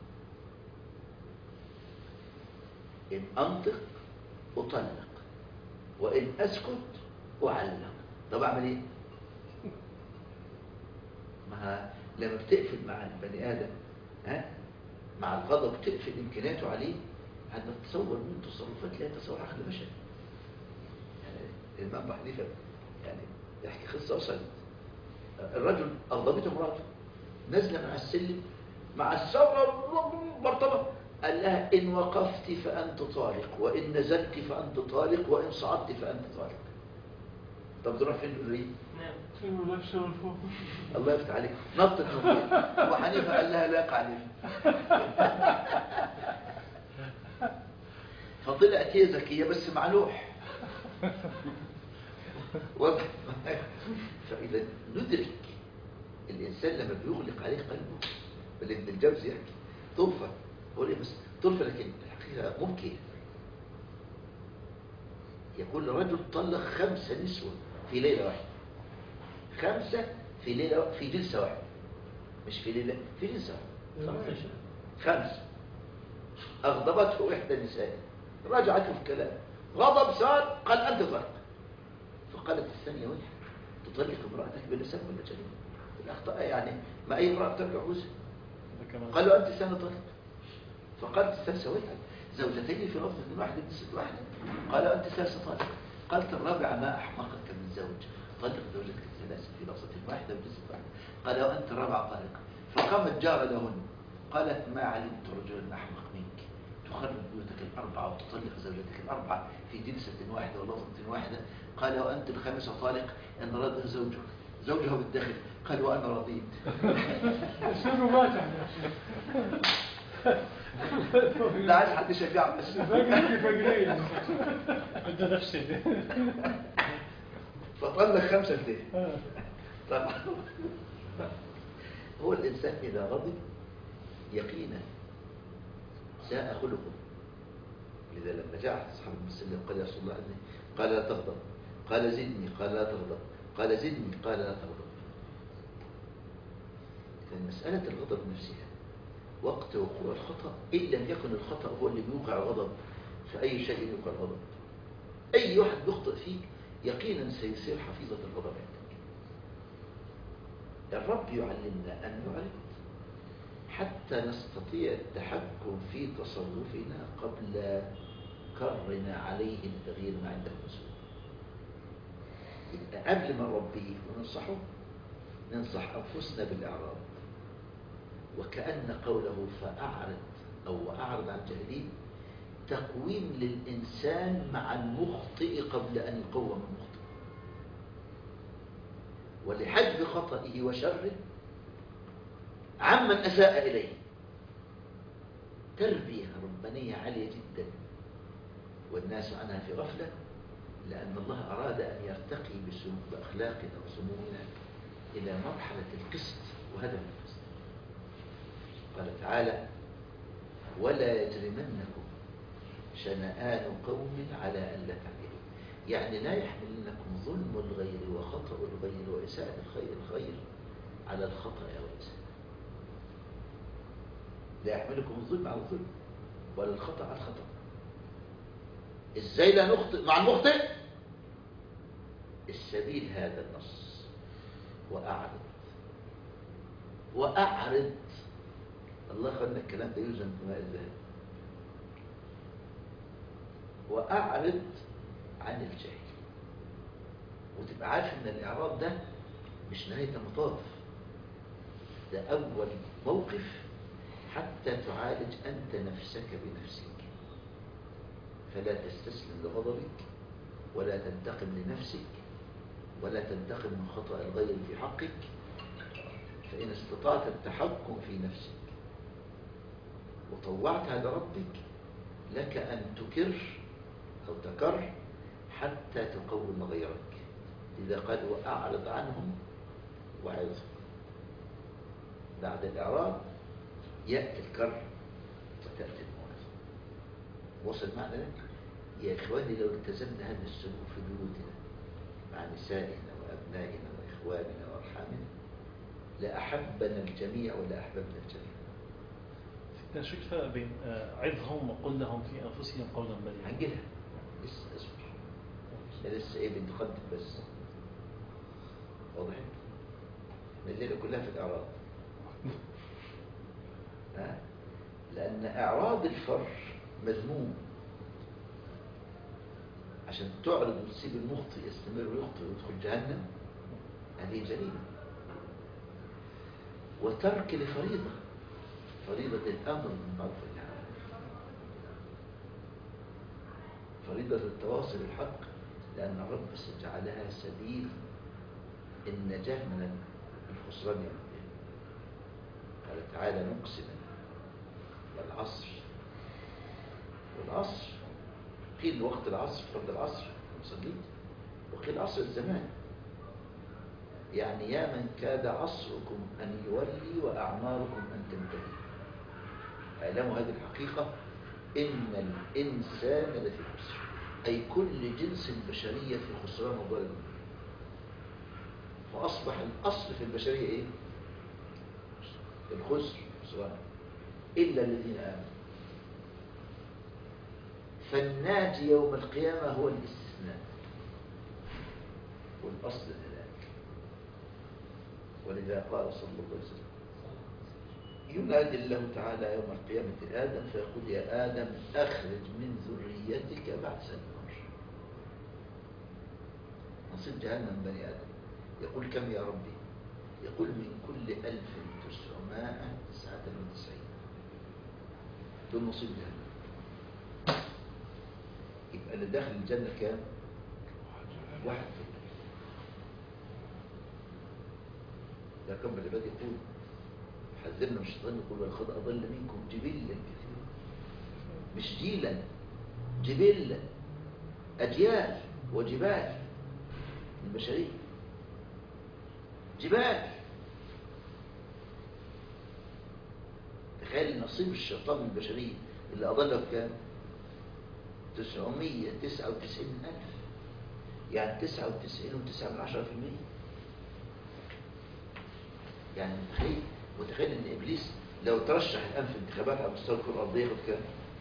Speaker 1: إن أنطق أطلق وإن أسكت أعلق. طب أعمل إيه؟ ما لما بتقفل مع البني آدم ها مع الغضب تقفل إمكانياته عليه، هنتصور من تصرفات لا يتصور عقل بشري. يعني الإمام أبو حنيفة يعني يحكي قصة وصلت. الرجل أغضبته امراته نزل مع السلم مع السرة مرتبة، قال لها إن وقفت فأنت طالق وإن نزلت فأنت طالق وإن صعدت فأنت طالق. طب تروح فين الريح؟
Speaker 2: نعم في فوق.
Speaker 1: الله يفتح عليك. نطت من أبو حنيفة قال لها لا قعلف. فطلعت هي ذكية بس مع لوح. واضح. فإذا ندرك الإنسان لما بيغلق عليه قلبه، بل ابن الجوزي يحكي طرفة، هو ليه بس طرفة لكن الحقيقة ممكن. يقول رجل طلق خمسة نسوة في ليلة واحدة. خمسة في ليلة في جلسة واحدة، مش في ليلة في جلسة واحدة. خمسة. أغضبته إحدى النساء، راجعته في كلام غضب صار، قال أنت طلق. فقالت الثانية وجه تطلق امرأتك باللسان ولا جنين؟ الأخطاء يعني ما أي امرأة ترجع جوزها. قالوا أنت سنة طلق. فقالت الثالثة وجه زوجتين في لفظة واحدة بست واحدة. قالوا أنت ثالثة طالق. قالت الرابعة ما أحمقك من زوج طلق زوجتك الثلاثة في لفظة واحدة وجلسة واحدة. قالوا أنت رابعة طالق. فقامت جارة لهن قالت ما علمت رجلا أحمق منك تخرب بيوتك الأربعة وتطلق زوجتك الأربعة في جلسة واحدة ولفظة واحدة. قال وأنت الخامسة طالق إن رد زوجك زوجها بالداخل. قال وأنا رضيت.
Speaker 2: سنه ماتع.
Speaker 1: لا عايز حد يشجعه بس.
Speaker 2: فجري فجري
Speaker 3: انت نفسي.
Speaker 1: فطلع خمسة جنيه.
Speaker 2: آه.
Speaker 1: طبعا هو الإنسان إذا غضب يقينا ساء خلقه. لذا لما جاء أصحاب المسلم قال يا رسول الله أني قال لا تغضب، قال زدني، قال لا تغضب، قال زدني، قال لا تغضب. فمسألة الغضب نفسها وقت وقوع الخطأ، إن لم يكن الخطأ هو اللي يوقع الغضب فأي شيء يوقع الغضب. أي واحد بيخطئ فيك يقينا سيصير حفيظة الغضب عندك. الرب يعلمنا أن نعرض حتى نستطيع التحكم في تصرفنا قبل كرنا عليه التغيير ما عند الرسول. يبقى قبل ما نربيه وننصحه ننصح أنفسنا بالإعراض، وكأن قوله فأعرض أو أعرض عن جاهلين تقويم للإنسان مع المخطئ قبل أن يقوم المخطئ، ولحجب خطئه وشره عمن أساء إليه. تربية ربانية عالية جدا والناس عنها في غفلة، لأن الله أراد أن يرتقي بأخلاقنا وسمومنا إلى مرحلة القسط، وهذا من القسط. قال تعالى ولا يجرمنكم شنآن قوم على أن لا تعدلوا، يعني لا يحملنكم ظلم الغير وخطأ الغير وإساءة الخير الخير على الخطأ أو الإساءة. لا يحملكم الظلم على الظلم ولا الخطأ على الخطأ. إزاي لا نخطئ مع المخطئ؟ السبيل هذا النص وأعرض وأعرض. الله خلنا الكلام ده يوزن بماء الذهب. وأعرض عن الجاهل، وتبقى عارف ان الإعراض ده مش نهاية المطاف، ده أول موقف حتى تعالج أنت نفسك بنفسك. فلا تستسلم لغضبك ولا تنتقم لنفسك ولا تنتقم من خطأ الغير في حقك، فإن استطعت التحكم في نفسك وطوعتها لربك لك أن تكر أو تكر حتى تقوم غيرك. إذا قال وأعرض عنهم وعظهم، بعد الإعراض يأتي الكر وتأتي الموعظة. وصل معنا لك يا إخواني؟ لو التزمنا هذا السلوك في بيوتنا مع نسائنا وأبنائنا وإخواننا وأرحامنا لأحبنا الجميع ولا أحببنا الجميع.
Speaker 3: لا شو الفرق بين عظهم وقل لهم في أنفسهم قولا بليغا؟
Speaker 1: هنجيلها لسه أصبر، لسه إيه بنقدم بس. واضح؟ الليلة كلها في الإعراض. ها؟ لأن إعراض الفر مذموم. عشان تعرض وتسيب المخطئ يستمر ويخطئ ويدخل جهنم، هذه جريمة. وترك لفريضة، فريضة الأمر بالمعروف والنهي عن المنكر، فريضة التواصي بالحق، لأن الرب جعلها سبيل النجاة من الخسران يوم القيامة. قال تعالى نقسم والعصر، والعصر قيل وقت العصر قبل العصر مصلين، وقيل عصر الزمان، يعني يا من كاد عصركم أن يولي وأعماركم أن تنتهي. اعلموا هذه الحقيقة، إن الإنسان لفي خسر، أي كل جنس البشرية في خسران وضلال. فأصبح الأصل في البشرية إيه؟ الخسر، خسران، إلا الذين آمنوا. فالناجي يوم القيامة هو الاستثناء والأصل الهلاك. ولذا قال صلى الله عليه وسلم ينادي الله تعالى يوم القيامة آدم فيقول يا آدم أخرج من ذريتك بعث النار. نصيب جهنم بني آدم. يقول كم يا ربي؟ يقول من كل ألف تسعمائة تسعة وتسعين. دول نصيب جهنم. يبقى اللي داخل الجنة كام؟ واحد في الألف. ده كم العباد يقول حذرنا من الشيطان يقول ولقد أضل منكم جبلا كثيرا، مش جيلا، جبلا، أجيال وجبال البشرية، جبال. تخيل نصيب الشيطان من البشرية اللي أضله بكام؟ تسعمية تسعة وتسعين ألف، يعني تسعة وتسعين وتسعة من عشرة في المية. يعني متخيل متخيل ان ابليس لو ترشح الان في انتخابات على مستوى الكره الارضيه ياخد كام؟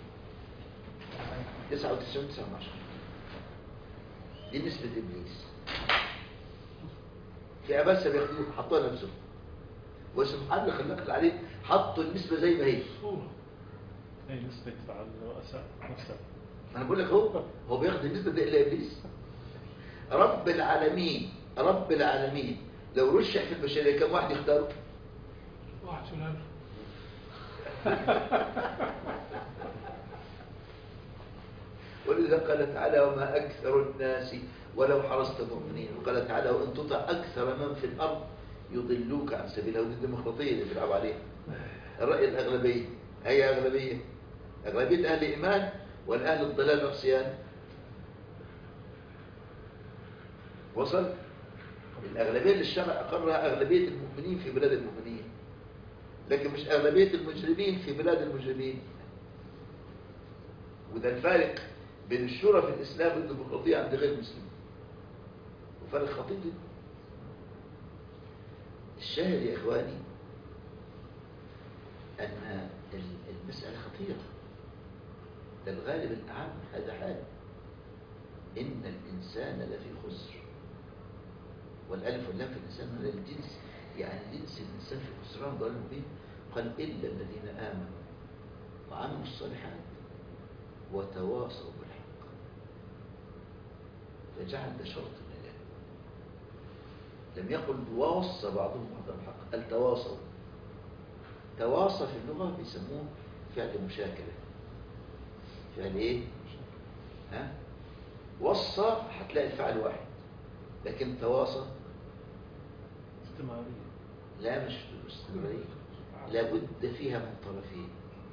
Speaker 1: تسعة وتسعين وتسعة من عشرة. دي نسبه ابليس. في عباسه بياخدوه حطوها نفسه، وسبحان الله خلاك عليه حطوا النسبه زي ما هي.
Speaker 3: هي نسبه على الرؤساء نفسها.
Speaker 1: انا بقول لك هو هو بياخد النسبه دي الى ابليس. رب العالمين رب العالمين لو رشح في البشريه كم واحد يختاروا؟
Speaker 2: واحد سلالة.
Speaker 1: ولذا قال تعالى وما أكثر الناس ولو حرصت مؤمنين. وقال تعالى وإن تطع أكثر من في الأرض يضلوك عن سبيل الله. ودي الديمقراطية اللي بيلعب عليها الرأي الأغلبية. هي أغلبية أغلبية أهل الإيمان ولا أهل الضلال والعصيان؟ وصل؟ الأغلبية اللي الشرع أقرها أغلبية المؤمنين في بلاد المؤمنين، لكن مش أغلبية المجرمين في بلاد المجرمين. وده الفارق بين الشورى في الإسلام والديمقراطية عند غير المسلمين، وفرق خطير جدا. الشاهد يا إخواني أن المسألة خطيرة. ده الغالب الأعم هذا حال إن الإنسان لفي خسر. والألف واللام في الإنسان هذا الجنس، يعني جنس الإنسان في خسران ضلال مبين. قال إلا الذين آمنوا وعملوا الصالحات وتواصوا بالحق، فجعل ده شرط النجاة. لم يقل واصى بعضهم بعضا بالحق، قال تواصوا. تواصى في اللغة بيسموه فعل مشاكلة. فعل ايه؟ ها؟ وصى هتلاقي الفعل واحد، لكن تواصى
Speaker 3: استمرارية.
Speaker 1: لا مش استمرارية، لابد فيها من طرفين.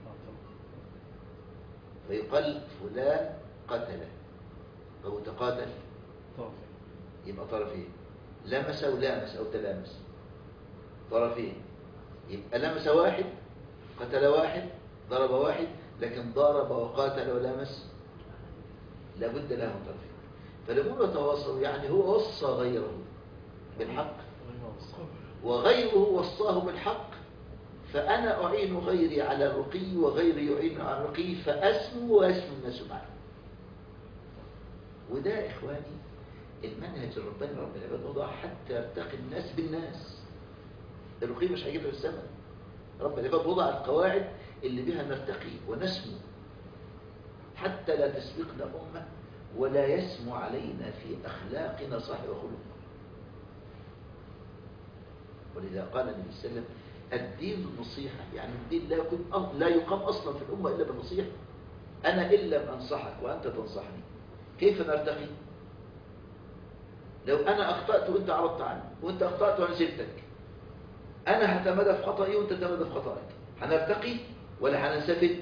Speaker 1: فيقال فلان قتل أو تقاتل
Speaker 3: طرفين،
Speaker 1: يبقى طرفين. لمس أو لامس أو تلامس طرفين. يبقى لمس واحد، قتل واحد، ضرب واحد، لكن ضرب وقاتل ولامس لابد له من طرفين. فلما تواصوا يعني هو وصى غيره بالحق وغيره وصاه بالحق، فأنا أعين غيري على الرقي وغيري يعين على الرقي، فأسمو ويسمو الناس معي. وده إخواني المنهج الرباني رب العباد وضع حتى يرتقي الناس بالناس. الرقي مش هيجيبها بالزمن. رب العباد وضع القواعد اللي بها نرتقي ونسمو حتى لا تسبقنا أمة ولا يسمو علينا في أخلاقنا صاحب خلق. ولذا قال النبي صلى الله عليه وسلم الدين النصيحة، يعني الدين لا يكون لا يقام أصلا في الأمة إلا بالنصيحة. أنا إن لم أنصحك وأنت تنصحني كيف نرتقي؟ لو أنا أخطأت وأنت عرضت عني، وأنت أخطأت وأنا سبتك، أنا هتمادى في خطأي وأنت تتمادى في خطأك، هنرتقي ولا هننسفل؟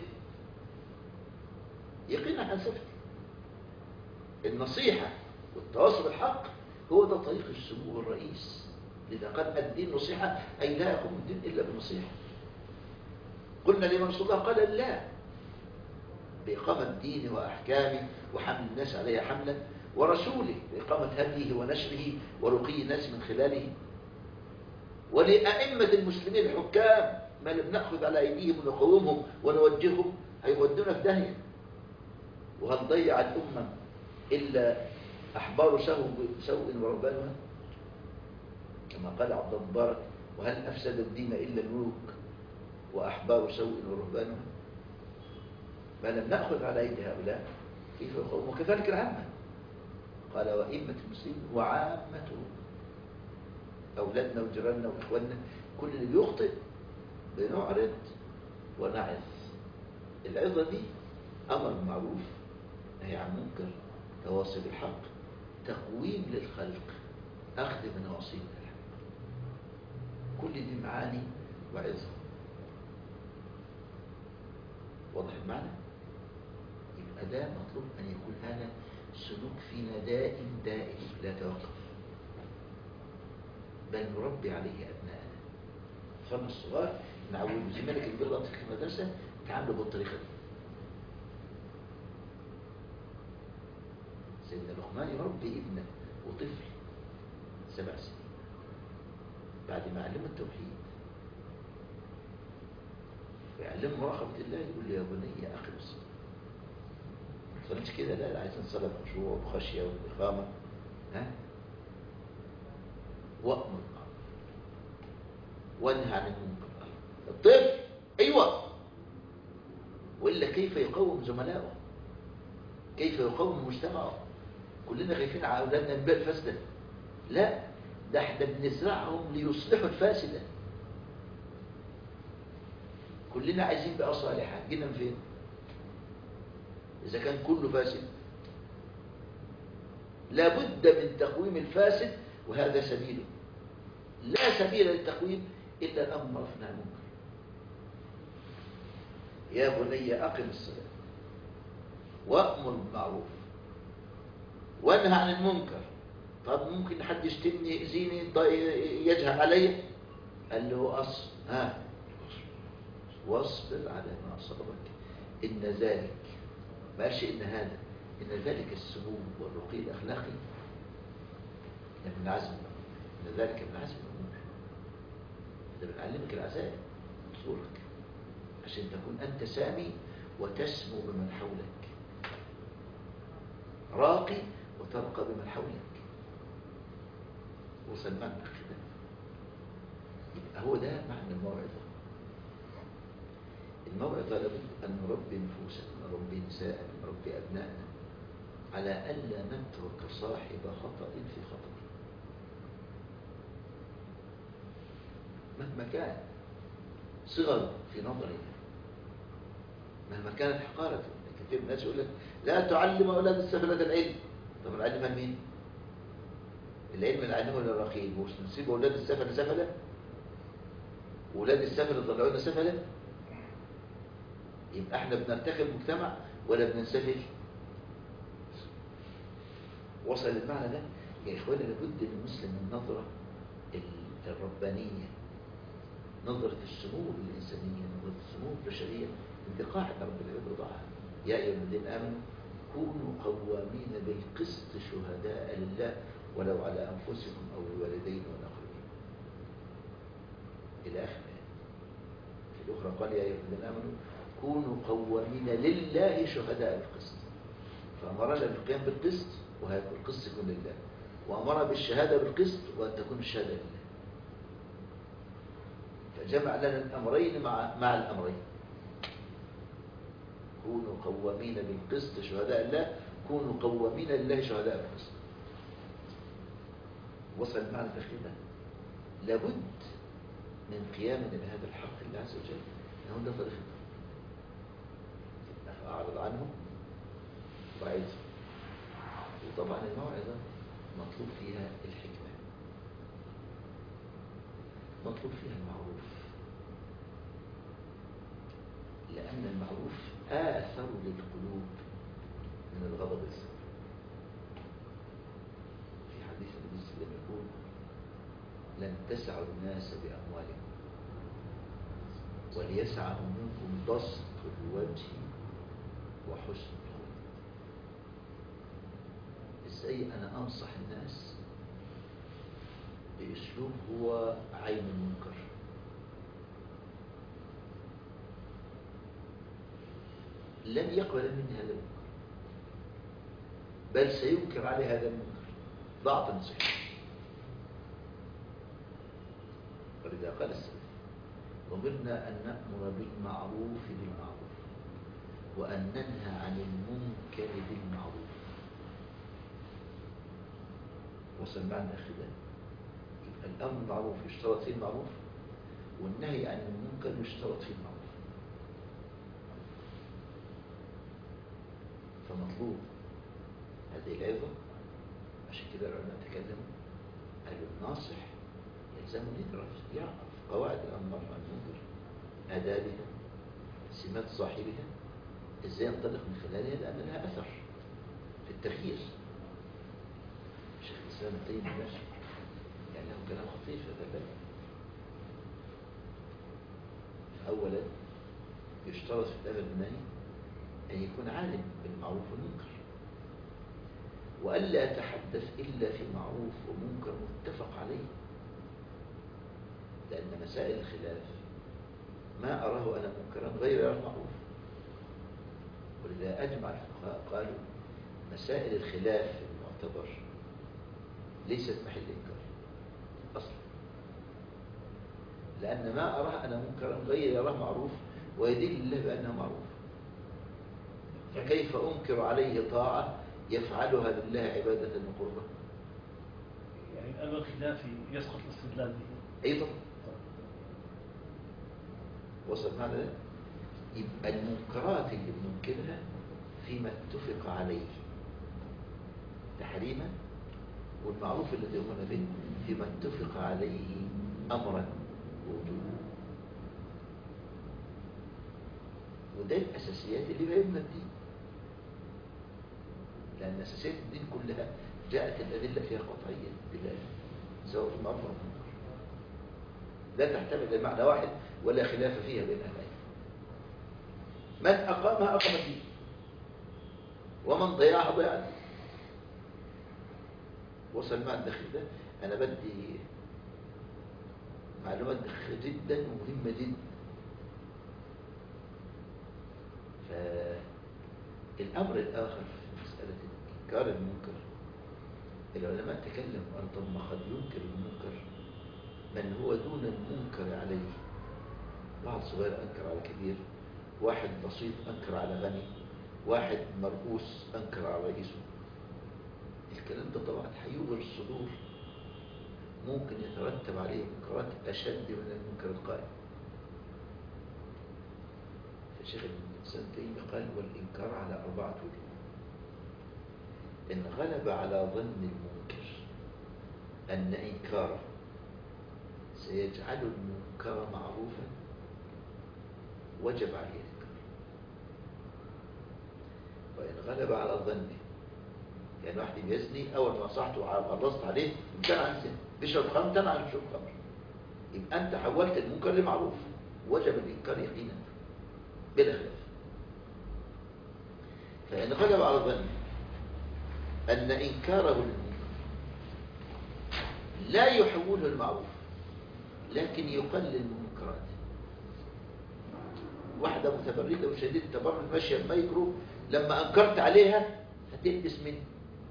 Speaker 1: يقينا هننسفل. النصيحة والتواصل بالحق هو ده طريق السمو الرئيس. لذا قال الدين نصيحة، أي لا يقوم الدين إلا بالنصيحة. قلنا لمن رسول الله؟ قال لا، بإقامة الدين وأحكامه وحمل الناس عليها حملا، ورسوله بإقامة هديه ونشره ورقي الناس من خلاله. ولأئمة المسلمين الحكام ما لم نأخذ على أيديهم ونقومهم ونوجههم هيودونا في داهية. وهل ضيع الأمة إلا أحبار سوء ورهبانها؟ كما قال عبد المبارك وهل أفسد الدين إلا الملوك وأحبار سوء ورهبانها؟ ما لم نأخذ على أيدي هؤلاء كيف يقوم؟ وكذلك العامة. قال وأئمة المسلمين وعامتهم، أولادنا وجيراننا وإخواننا، كل اللي بيخطئ بنعرض ونعظ. العظة دي أمر بالمعروف، نهي عن المنكر، تواصي بالحق، تقويم للخلق، أخذ بنواصي الحق. كل دي معاني وعظة. واضح المعنى؟ يبقى ده مطلوب أن يكون هذا سلوك فينا دائم دائم لا توقف، بل نربي عليه أبنائنا. أطفالنا الصغار نعودوا زي مالك اللي بيغلط في المدرسة تعاملوا بالطريقة دي. سيدنا لقمان يربي ابنه وطفل سبع سنين بعد ما علمه التوحيد ويعلمه مراقبة الله، يقول له يا بني أقم الصلاة. ما تصليش كده، لا لا، عايزين صلاة بخشوع وبخشية وبإقامة. ها؟ وأمر بالمعروف وانهى عن المنكر. الطفل أيوة، وإلا كيف يقوم زملائه؟ كيف يقوم مجتمعه؟ كلنا خايفين على أولادنا من باب فاسدة. لا، ده احنا بنزرعهم ليصلحوا الفاسدة. كلنا عايزين بقى صالحة، جينا من فين؟ إذا كان كله فاسد لابد من تقويم الفاسد، وهذا سبيله. لا سبيل للتقويم إلا الأمر بالمعروف والنهي عن المنكر. يا بني أقم الصلاة وأمر بالمعروف وانهى عن المنكر. طب ممكن حد يشتمني يأذيني يجهل علي؟ قال له أصل ها واصبر على ما أصابك إن ذلك، ما قالش إن هذا، إن ذلك السمو والرقي الأخلاقي من عزم، إن ذلك من عزم الأمور. ده بنعلمك العزائم صورك عشان تكون أنت سامي وتسمو بمن حولك، راقي وترقى بمن حولك. وسلمان كده. يبقى هو ده معنى الموعظة. الموعظة لابد أن نربي نفوسنا، نربي نساءنا، نربي أبنائنا على ألا نترك صاحب خطأ في خطأ مهما كان صغر في نظرنا، مهما كانت حقارته. كثير من الناس يقول لك لا تعلم أولاد السفلة العلم. طب نعلمها لمين؟ العلم اللي علمه للرقيب، مش نسيب أولاد السفلة سفلة؟ وأولاد السفلة طلعونا سفلة؟ يبقى احنا بنرتكب مجتمع ولا بننسفل؟ وصل المعنى ده؟ يا إخوانا لابد للمسلم النظرة الربانية، نظرة السمو الإنسانية، نظرة السمو البشرية. دي قاعدة رب العباد وضعها: يا أيها الذين آمنوا كونوا قوامين بالقسط شهداء لله ولو على أنفسكم أو الوالدين والأقربين إلى آخر آية. في الأخرى قال يا أيها الذين آمنوا كونوا قوامين لله شهداء بالقسط، فأمرنا بالقيام بالقسط والقسط يكون لله، وأمرنا بالشهادة بالقسط وأن تكون الشهادة لله. فجمع لنا الأمرين مع مع الأمرين. كونوا قوامين بالقسط شهداء الله، كونوا قوامين لله شهداء بالقسط. وصل المعنى الأخير ده؟ لابد من قيامنا بهذا الحق الله عز وجل، إنه ده طريق أعرض عنه وعيد. وطبعا الموعظة مطلوب فيها الحكمة، مطلوب فيها المعروف، لأن المعروف آثر للقلوب من الغضب والسخط. في حديث النبي صلى الله عليه وسلم يقول لن تسعوا الناس بأموالهم وليسعهم منكم بسط الوجه وحسن الخلق. ازاي انا انصح الناس باسلوب هو عين المنكر؟ لن يقبل مني هذا المنكر، بل سينكر عليه هذا المنكر. ضعف نصيحة. ولذا قال السلف أمرنا أن نأمر بالمعروف بالمعروف وأن ننهى عن المنكر بالمعروف. وصل معنا أخي ده؟ يبقى الأمر بالمعروف يشترط فيه المعروف، والنهي عن المنكر يشترط فيه المعروف. فمطلوب هذه العظة. عشان كده العلماء تكلموا قالوا الناصح يلزم يدرس، يعرف قواعد الأمر عن المنكر، آدابها، سمات صاحبها، ازاي ينطلق من خلالها؟ لأن لها أثر في التغيير. شيخ الإسلام ابن تيمية يعني له كلام خطير في هذا الباب. أولا يشترط في الأمر النهي أن يكون عالم بالمعروف والمنكر، وألا يتحدث إلا في معروف ومنكر متفق عليه، لأن مسائل الخلاف ما أراه أنا منكرا غير يراه معروف. ولذا أجمع الفقهاء قالوا مسائل الخلاف المعتبر ليست محل إنكار أصلا، لأن ما أراه أنا منكرا غير يراه معروف ويدل الله بأنه معروف. فكيف أنكر عليه طاعة يفعلها لله عبادة وقربة؟
Speaker 3: يعني الأمر الخلافي يسقط الاستدلال به.
Speaker 1: أي طبعا. وصل معنا ده؟ يبقى المنكرات اللي بننكرها فيما اتفق عليه تحريما، والمعروف الذي يؤمن به فيما اتفق عليه أمرا ووجوبا. وده الأساسيات اللي بيبنى الدين، لأن أساسيات الدين كلها جاءت الأدلة فيها قطعية دلالة، سواء في المعروف أو المنكر، لا تحتمل المعنى واحد ولا خلاف فيها بين أهل العلم. من أقامها أقام الدين، ومن ضيعها ضيع الدين. وصل مع الدخل ده. أنا بدي معلومات دقيقة جدا ومهمة جدا. فالأمر الآخر في مسألة إنكار المنكر، العلماء تكلموا أن طب ما قد ينكر المنكر من هو دون المنكر عليه. واحد صغير أنكر على كبير، واحد بسيط أنكر على غني، واحد مرؤوس أنكر على رئيسه. الكلام ده طبعا هيوغر الصدور، ممكن يترتب عليه منكرات أشد من المنكر القائم. فالشيخ الإنسان تيمية قال والإنكار على أربعة وجوه. إن غلب على ظن المنكر أن إنكاره سيجعل المنكر معروفا وجب عليه الإنكار. وإن غلب على ظنه، يعني واحد بيزني أول ما نصحته وعرضت عليه امتنع عن الزنا، بيشرب خمر امتنع عن شرب خمر، يبقى أنت حولت المنكر لمعروف وجب الإنكار يقينا بلا خلاف. فإن غلب على ظنه أن إنكاره للمنكر لا يحوله المعروف لكن يقلل المنكرات. واحدة متبردة وشديد التبرد ماشية بميكرو، لما أنكرت عليها هتلبس مني،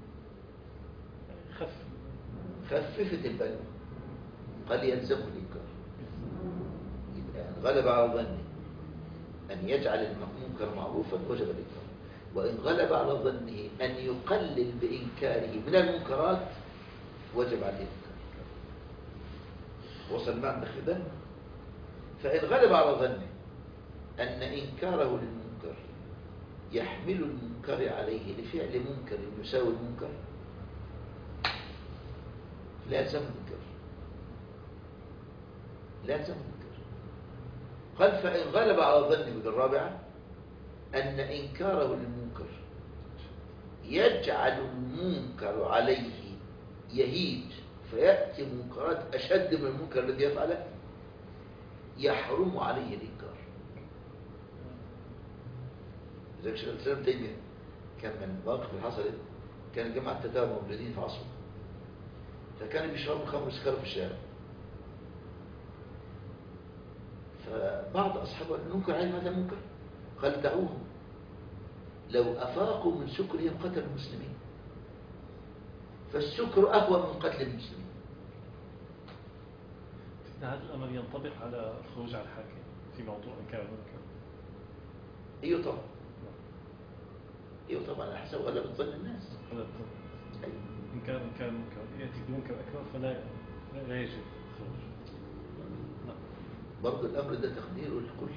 Speaker 3: خف
Speaker 1: خففت البلوى، قال يلزمه الإنكار. يبقى إن غلب على ظنه أن يجعل المنكر معروفا وجب الإنكار، وإن غلب على ظنه أن يقلل بإنكاره من المنكرات وجب عليه الإنكار. وصل معنا كده؟ فإن غلب على ظنه أن إنكاره للمنكر يحمل المنكر عليه لفعل منكر يساوي المنكر لا يلزم المنكر، لا يلزم المنكر. قال فإن غلب على ظنه بالرابعة أن إنكاره للمنكر يجعل المنكر عليه يهيج فيأتي منكرات أشد من المنكر الذي يفعله، يحرم عليه الإنكار. إذا شيخ الإسلام تيمية كان من المواقف اللي حصلت، كان جماعة التتابع موجودين في عصره، فكانوا بيشربوا الخمر ويسكروا في الشارع. فبعض أصحابه قالوا ننكر عليهم هذا المنكر، قال دعوهم لو أفاقوا من سكرهم قتلوا المسلمين، فالسكر أهون من قتل المسلمين.
Speaker 3: هذا الأمر ينطبق على الخروج على الحاكم في موضوع إنكار المنكر.
Speaker 1: ايوه طبعا، ايوه طبعا على حسب غلبة ظن الناس.
Speaker 3: غلبة ظن. إن كان إن كان منكر يأتي بمنكر أكبر فلا لا يجب الخروج.
Speaker 1: برضه الأمر ده تقديره للكل.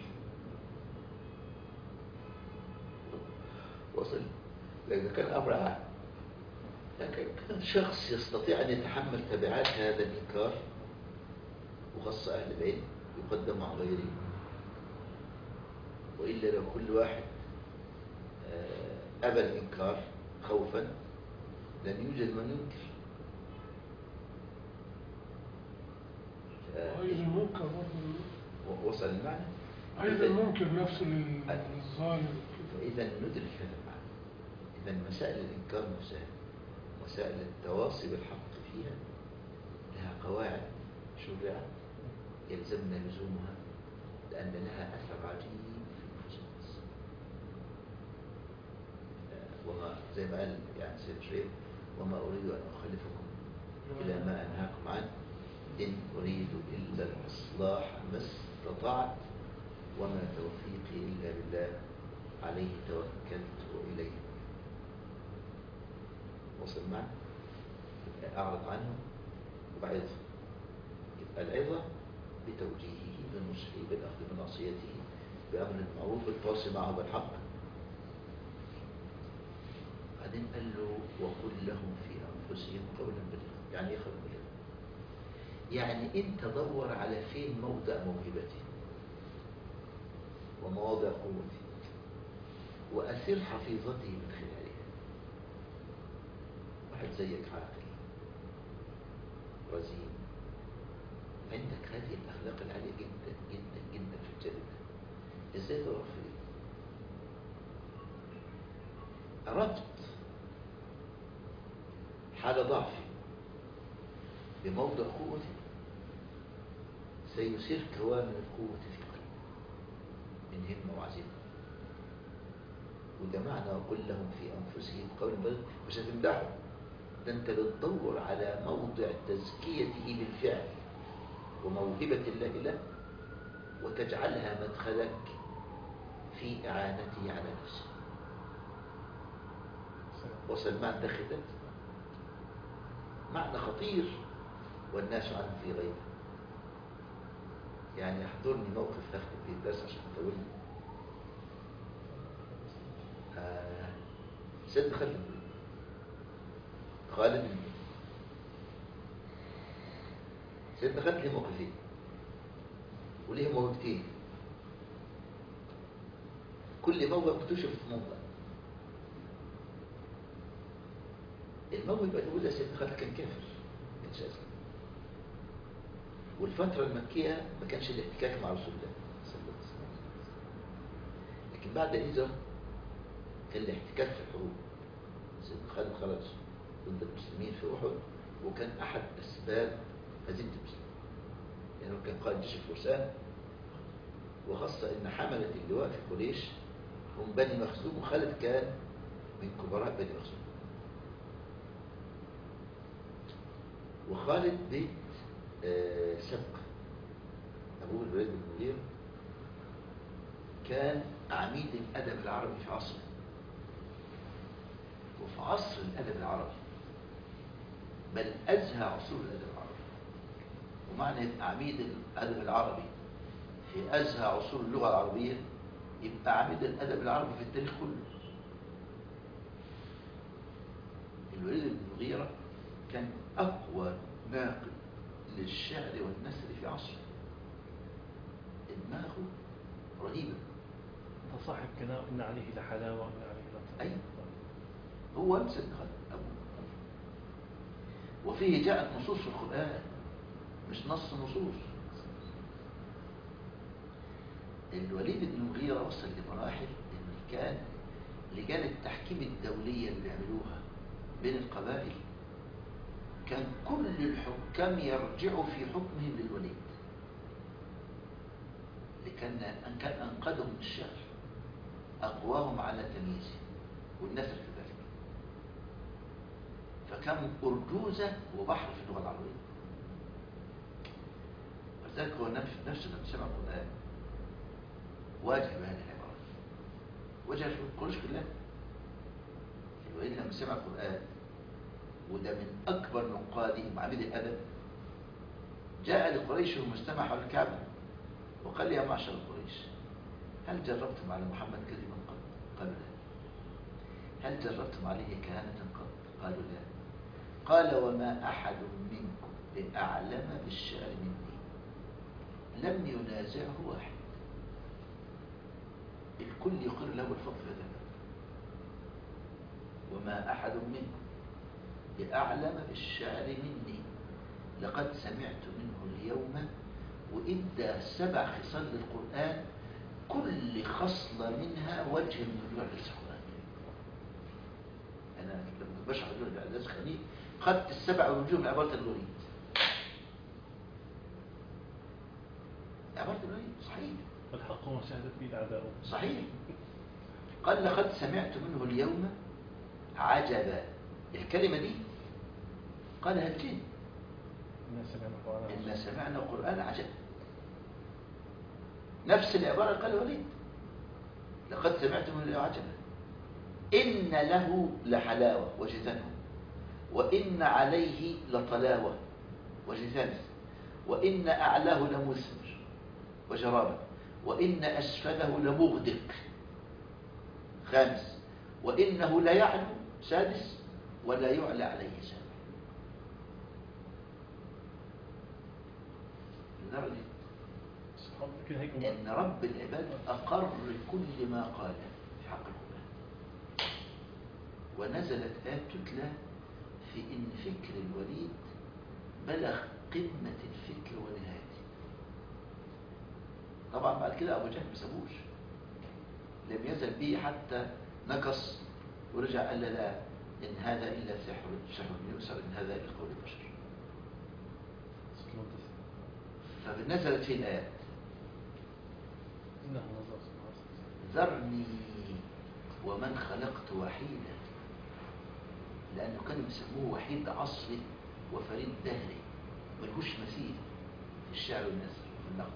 Speaker 1: وصل، لأن كان أمر عام، لكن كان شخص يستطيع أن يتحمل تبعات هذا الإنكار، وخاصة أهل العلم يقدم عن غيره. وإلا لو كل واحد أبى الإنكار خوفا لن يوجد من ينكر.
Speaker 2: عايز المنكر برضه،
Speaker 1: وصل المعنى؟
Speaker 2: عايز المنكر نفسه للظالم.
Speaker 1: فإذا ندرك هذا المعنى. إذا مسائل الإنكار نفسها، مسائل التواصي بالحق فيها لها قواعد شرعت يلزمنا لزومها، لأن لها أثر عجيب في نفوس الناس. وما زي ما قال يعني سيد شريف: وما أريد أن أخالفكم إلى ما أنهاكم عنه إن أريد إلا الإصلاح ما استطعت وما توفيقي إلا بالله عليه توكلت وإليه. وصل معه؟ أعرض عنه وبعظه. يبقى العظة بتوجيهه بالنصح بالأخذ بناصيته بأمر المعروف بالتواصي معه بالحق. بعدين قال له: وقل لهم في أنفسهم قولا بليغا. يعني ايه قولا بليغا؟ يعني انت دور على فين موضع موهبتي ومواضع قوتي وأسر حفيظته من خلالها. واحد زيك عاقل رزين عندك هذه الأخلاق العالية جدا جدا جدا في الجانب ده، ازاي تدور فيه؟ ربط حال ضعفي بموضع قوتي سيثير كوامن القوة في قلبي من همة وعزيمة. وده معنى وقل لهم في أنفسهم قولا بليغا. مش هتمدحه، ده انت بتدور على موضع تزكيته بالفعل وموهبة الله له وتجعلها مدخلك في إعانته على نفسه. وصل معنى ده خدمة معنى خطير والناس عنه في غيبه. يعني يحضرني موقف أختم فيه الدرس عشان أطول. آه سيدنا خالد خالد سيدنا خالد ليه موقفين وليه موقفين. كل موقف اكتشف في موقع. الموقف الأولى سيدنا خالد كان كافر، ما كانش أسلم. والفترة المكية ما كانش الاحتكاك مع رسول الله صلى الله عليه وسلم. لكن بعد الهجرة كان الاحتكاك في الحروب. سيدنا خالد خرج ضد المسلمين في أحد وكان أحد أسباب هزيمة المسلمين. يعني كان قائد جيش الفرسان، وخاصة إن حملة اللواء في قريش هم بني مخزوم، وخالد كان من كبراء بني مخزوم. وخالد بيت آه سبق أبوه الوليد بن المغيرة كان عميد الأدب العربي في عصره. وفي عصر الأدب العربي بل أزهى عصور الأدب العربي. ومعنى يبقى عميد الأدب العربي في أزهى عصور اللغة العربية يبقى عميد الأدب العربي في التاريخ كله. الوليد بن المغيرة كان أقوى ناقد للشعر والنثر في عصره. دماغه رهيبة.
Speaker 3: صاحب كلام إن عليه لحلاوة وإن عليه لطف.
Speaker 1: أي هو أمسك أبوه. وفيه جاءت نصوص في القرآن مش نص نصوص. الوليد بن المغيرة وصل لمراحل إن كان لجان التحكيم الدولية اللي بيعملوها بين القبائل كان كل الحكام يرجعوا في حكمهم للوليد، لكن أن كان أنقذهم من الشر، أقواهم على تمييزه والنثر كذلك. فكان أرجوزة وبحر في اللغة العربية. ولذلك هو نفسه لما سمع القرآن واجه بهذه العبارة، واجه في قريش كلها. الوليد لما سمع القرآن وده من أكبر نقادهم عبيد الأدب جاء لقريش ومجتمع حول الكعبة وقال: يا معشر قريش، هل جربتم على محمد كذبا قط؟ قالوا لا. هل جربتم عليه كهانة قط؟ قالوا لا. قال: وما أحد منكم بأعلم بالشعر مني، لم ينازعه واحد، الكل يقر له الفضل هذا. وما أحد منكم بأعلم بالشعر مني لقد سمعت منه اليوم. وإدى سبع خصال للقرآن كل خصلة منها وجه من وجوه القرآن. أنا لما كنت بشرح وجوه الإعجاز خليل خدت السبع وجوه من عبارة الوليد. عبارة الوليد صحيح،
Speaker 3: والحق ما شهدت به الأعداء
Speaker 1: صحيح. قال لقد سمعت منه اليوم عجبا. الكلمة دي قالها الجن
Speaker 3: إنا سمعنا قرآنا
Speaker 1: إنا سمعنا قرآن عجب. نفس العبارة قال الوليد لقد سمعت منه اليوم عجبا إن له لحلاوة وجثنه وإن عليه لطلاوة وجثنه وإن أعلاه لمثمر وجرابة وإن أسفله لمغدق خامس وإنه لا يعلو سادس ولا يعلى عليه سابع. إن رب العباد أقر كل ما قال في حق القرآن. ونزلت آيات تتلى في إن فكر الوليد بلغ قمة الفكر ونهايته. طبعا بعد كده أبو جهل مسابوش، لم يزل به حتى نقص ورجع قال لا إن هذا إلا سحر سحر يؤثر، إن هذا إلا قول البشر. فنزلت فيه الآيات ذرني ومن خلقت وحيدا، لأنه كانوا بيسموه وحيد عصري وفريد دهري، ملهوش مثيل في الشعر والنثر وفي النقد،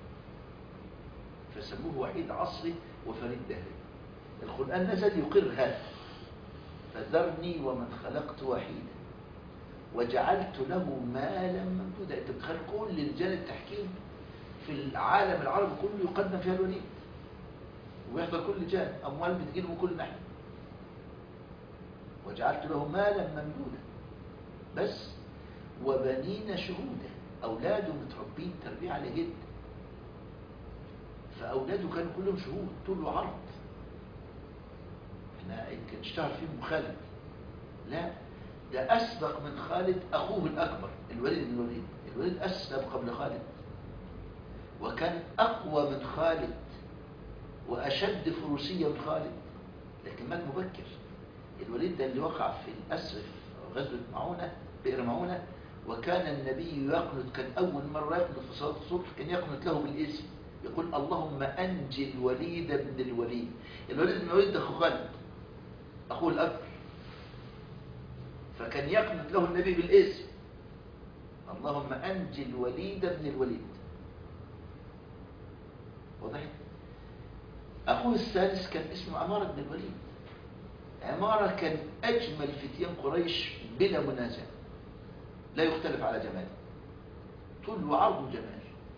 Speaker 1: فسموه وحيد عصري وفريد دهري. القرآن نزل يقر هذا، فذرني ومن خلقت وحيدا وجعلت له مالا ممدودا. انت بتخيل كل رجال التحكيم في العالم العربي كله يقدم فيها الوليد ويحضر كل رجال، اموال بتجيله من كل ناحيه. وجعلت له مالا ممدودا بس وبنين شهودا، اولاده متربين تربيه على جد، فاولاده كانوا كلهم شهود طول وعرض. احنا يمكن اشتهر فيهم خالد، لا ده أسبق من خالد أخوه الأكبر الوليد بن الوليد. الوليد أسلم قبل خالد وكان أقوى من خالد وأشد فروسية من خالد، لكن مات مبكر. الوليد ده اللي وقع في الأسر في غزوة معونة بئر معونة، وكان النبي يقنت، كان أول مرة يقنت في صلاة الصبح كان يقنت له بالاسم، يقول اللهم أنجي الوليد بن الوليد. الوليد بن الوليد ده أخو خالد أخوه الأكبر، فكان يقنت له النبي بالاسم اللهم أنجي الوليد بن الوليد. واضح؟ أخوه الثالث كان اسمه عمارة بن الوليد. عمارة كان أجمل فتيان قريش بلا منازع، لا يختلف على جماله، طول وعرض وجمال.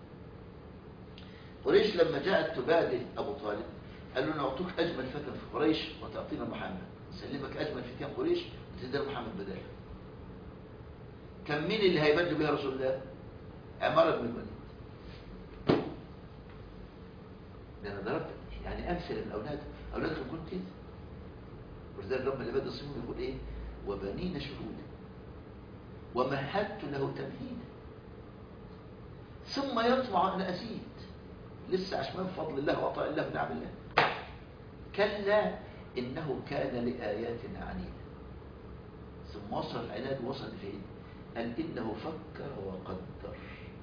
Speaker 1: قريش لما جاءت تبادل أبو طالب قال له نعطيك أجمل فتى في قريش وتعطينا محمد، نسلمك أجمل فتيان قريش وتدينا محمد بداله. كان مين اللي هيبدل بها رسول الله؟ عمارة بن الوليد. ده أنا ضربت يعني أمثلة من أولاده، أولادك يكون كده. ولذلك رب العباد الصيمون يقول إيه؟ وبنين شهودا ومهدت له تمهيدا ثم يطمع أن أزيد. لسه عشمان بفضل الله وعطاء الله ونعم الله. كلا إنه كان لآياتنا عنيدا. ثم وصل العناد وصل فين؟ قال إنه فكر وقدر.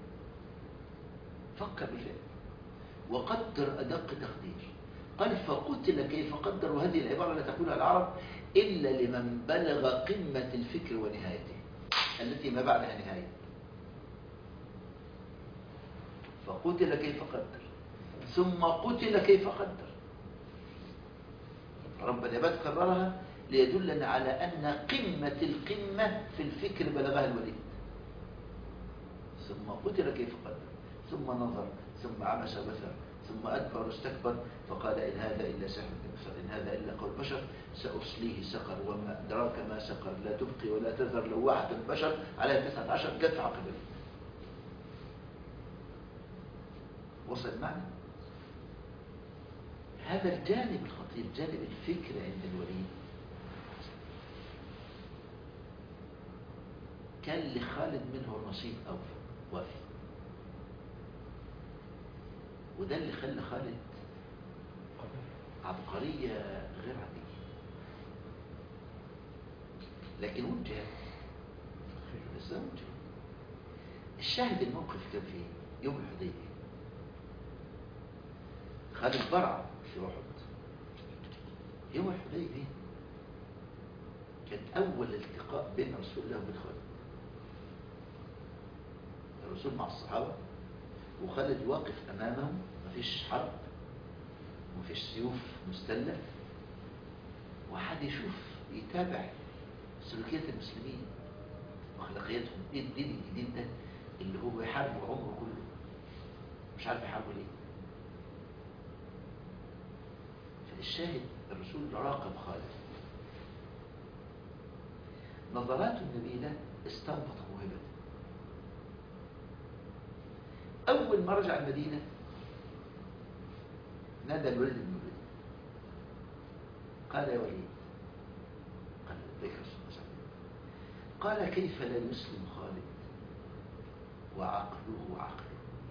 Speaker 1: فكر بالفعل وقدر أدق تقدير. قال فقتل كيف قدر، وهذه العبارة لا تقولها العرب إلا لمن بلغ قمة الفكر ونهايته التي ما بعدها نهاية. فقتل كيف قدر ثم قتل كيف قدر. رب العباد كررها ليدلنا على أن قمة القمة في الفكر بلغها الوليد. ثم قتل كيف قدر ثم نظر ثم عبس وبثر ثم أدبر واستكبر فقال إن هذا إلا سحر يؤثر، إن هذا إلا قول بشر سأصليه سقر وما أدراك ما سقر لا تبقي ولا تذر لواحة البشر على تسعة عشر جت عقبه. وصل المعنى؟ هذا الجانب الخطير، جانب الفكر عند الوليد. كان لخالد منه نصيب أوفى وافي، وده اللي خلى خالد عبقرية غير عادية. لكن وجه بس وجه الشاهد الموقف كان فيه يوم الحديبية. خالد برع في أحد. يوم الحديبية كان أول التقاء بين رسول الله وبين خالد. الرسول مع الصحابة وخالد واقف أمامهم، مفيش حرب مفيش سيوف مستلة، وحد يشوف يتابع سلوكيات المسلمين واخلاقياتهم. ايه الدين الجديد ده اللي هو يحارب عمره كله مش عارف يحاربه ليه؟ فالشاهد الرسول راقب خالد، نظرات النبي له استنبط موهبته. اول ما رجع المدينه نادى الوليد بن الوليد قال: يا وليد. قال: لبيك رسول الله. قال: كيف لا يسلم خالد وعقله عقله؟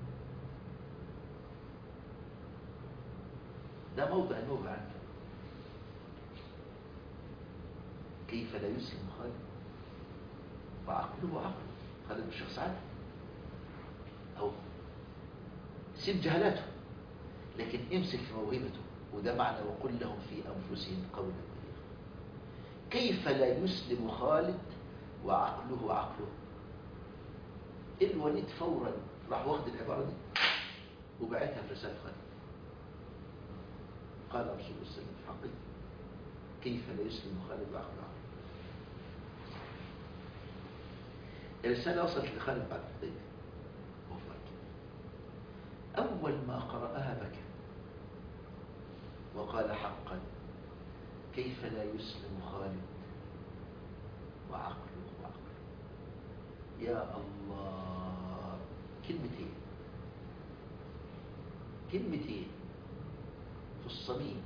Speaker 1: ده موضع النوبة عنه. كيف لا يسلم خالد وعقله عقله؟ خالد مش شخص عادي، أو سيب جهلاته لكن امسك في موهبته، وده معنى وقل لهم في أنفسهم قولا بليغا. كيف لا يسلم خالد وعقله عقله؟ الوليد فورا راح واخد العبارة دي وبعتها في رسالة خالد. قال رسول الله صلى الله عليه وسلم في حقه: كيف لا يسلم خالد وعقله عقله؟ الرسالة وصلت لخالد بعد الحديبية وهو أول ما قرأها بكى وقال: حقا كيف لا يسلم خالد وعقله وعقله. يا الله، كلمتين كلمتين في الصميم،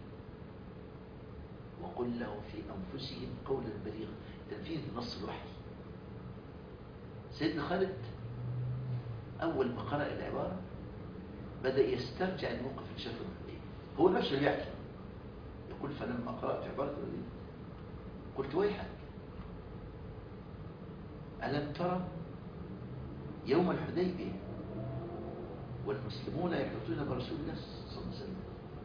Speaker 1: وقل لهم في أنفسهم قولا بليغا، تنفيذ نص الوحي. سيدنا خالد أول ما قرأ العبارة بدأ يسترجع الموقف اللي شافه الحديبية. هو نفسه اللي يحكي يقول: فلما قرأت عبارة الوليد قلت: ويحك، ألم ترى يوم الحديبية والمسلمون يحيطون برسول الله صلى الله عليه وسلم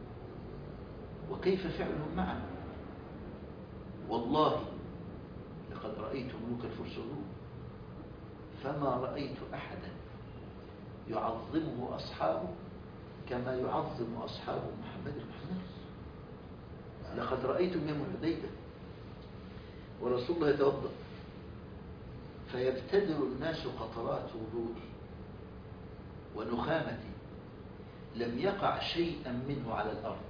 Speaker 1: وكيف فعلهم معه؟ والله لقد رأيت ملوك الفرس والروم فما رأيت أحدا يعظمه أصحابه كما يعظم أصحاب محمد المحمد. لقد رأيتم يوم الحديبية ورسول الله يتوضأ فيبتدر الناس قطرات وضوئه ونخامته، لم يقع شيئا منه على الأرض.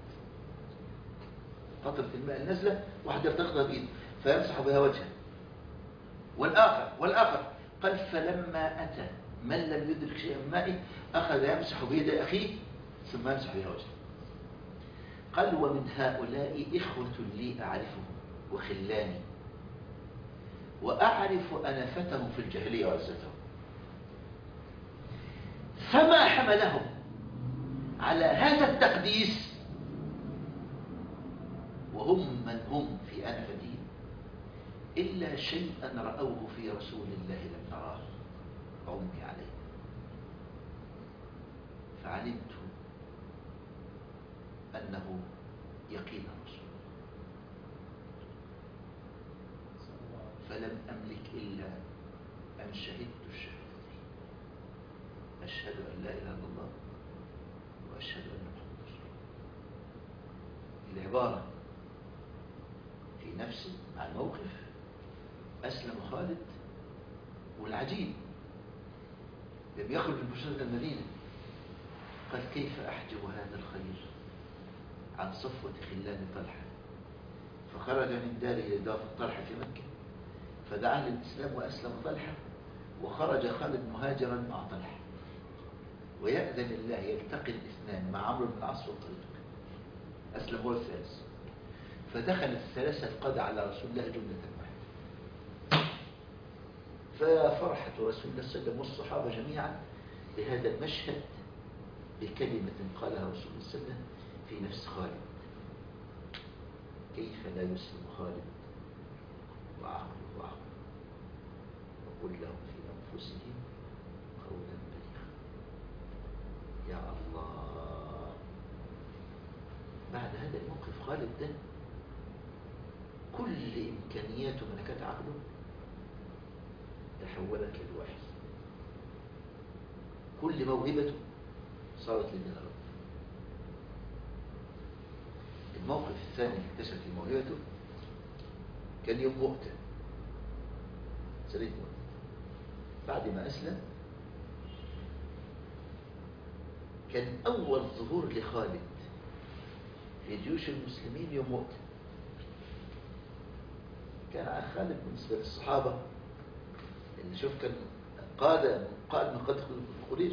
Speaker 1: قطرة الماء النزلة واحد يلتقطها بإيده فيمسح بها وجهه، والآخر والآخر قال: فلما أتى من لم يدرك شيئا من مائه أخذ يمسح بيد أخيه ثم يمسح بها وجهه. قال: ومن هؤلاء إخوة لي أعرفهم وخلاني وأعرف أنفتهم في الجاهلية وعزتهم، فما حملهم على هذا التقديس وهم من هم في أنفتهم إلا شيئا رأوه في رسول الله لم نراه عمي عليه، فعلمت أنه يقين رسول فلم أملك إلا أن شهدت الشهادتين: أشهد أن لا إله إلا الله وأشهد أن محمد رسول الله. العبارة في نفسه مع الموقف أسلم خالد. والعجيب لم يخرج من المدينة قال: كيف أحجب هذا الخير عن صفوة خلان طلحة؟ فخرج من داره لدار طلحة في مكة فدعا للإسلام وأسلم طلحة، وخرج خالد مهاجرا مع طلحة، ويأذن الله يلتقي الاثنان مع عمرو بن العاص في الطريق. أسلم هو الثالث، فدخل الثلاثة القادة على رسول الله جملة واحدة. ففرحة رسول الله صلى الله عليه وسلم والصحابة جميعا بهذا المشهد بكلمة قالها رسول الله صلى الله عليه وسلم في نفس خالد. كيف لا يسلم خالد وعقله وعقله وقل لهم في أنفسهم قولا بليغا. يا الله، بعد هذا الموقف خالد ده كل إمكانياته ملكات عقله تحولت للوحي، كل موهبته صارت لمن رب. الموقف الثاني اللي اكتشف في موهبته كان يوم مؤتة، سرية مؤتة. بعد ما أسلم كان أول ظهور لخالد في جيوش المسلمين يوم مؤتة. كان خالد بالنسبة للصحابة اللي شوف كان قادة قائد من قادة قريش،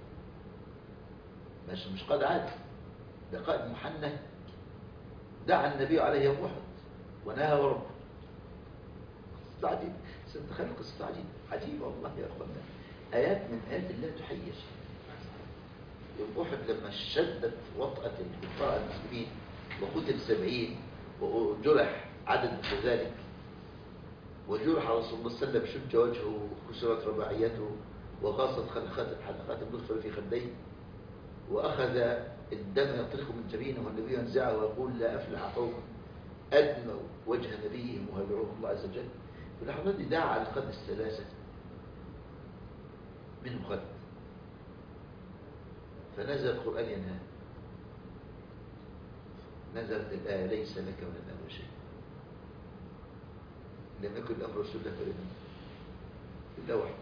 Speaker 1: مش مش قائد عادي، ده قائد محنك دعا النبي عليه يوم أحد ونهى ورب. قصة عجيبة، سنتخيل قصة عجيبة عجيبة والله يا أخوانا، آيات من آيات الله تحيز. يوم أحد لما شدت وطأة الكفار المسلمين وقتل سبعين وجرح عدد من ذلك، وجرح رسول الله صلى الله عليه وسلم شج وجهه وكسرت رباعيته وغاصت خاتم خاتم لطفا في خديه، وأخذ الدم يطرق من جبينه والنبي ينزعه ويقول لا أفلح قوم أدموا وجه نبيهم وهجروه الله عز وجل. في اللحظات دي دعا على القرن الثلاثة منهم خالد، فنزل القرآن ينهى، نزلت الآية ليس لك من الأمر شيء، لم يكن الأمر رسول الله فريدا إلا واحد،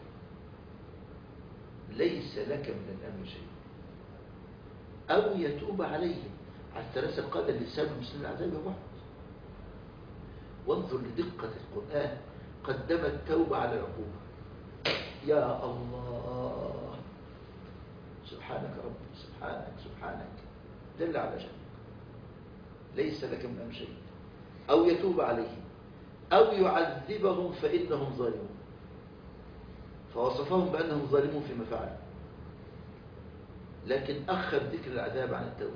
Speaker 1: ليس لك من الأمر شيء أو يتوب عليهم، على الثلاثة القادة اللي سابوا المسلمين العذاب يوم واحد. وانظر لدقة القرآن، قدم التوبة على العقوبة. يا الله، سبحانك رب، سبحانك سبحانك دل على شيء. ليس لك من أمر شيء أو يتوب عليهم أو يعذبهم فإنهم ظالمون، فوصفهم بأنهم ظالمون فيما فعلوا، لكن أخر ذكر العذاب عن التوبة،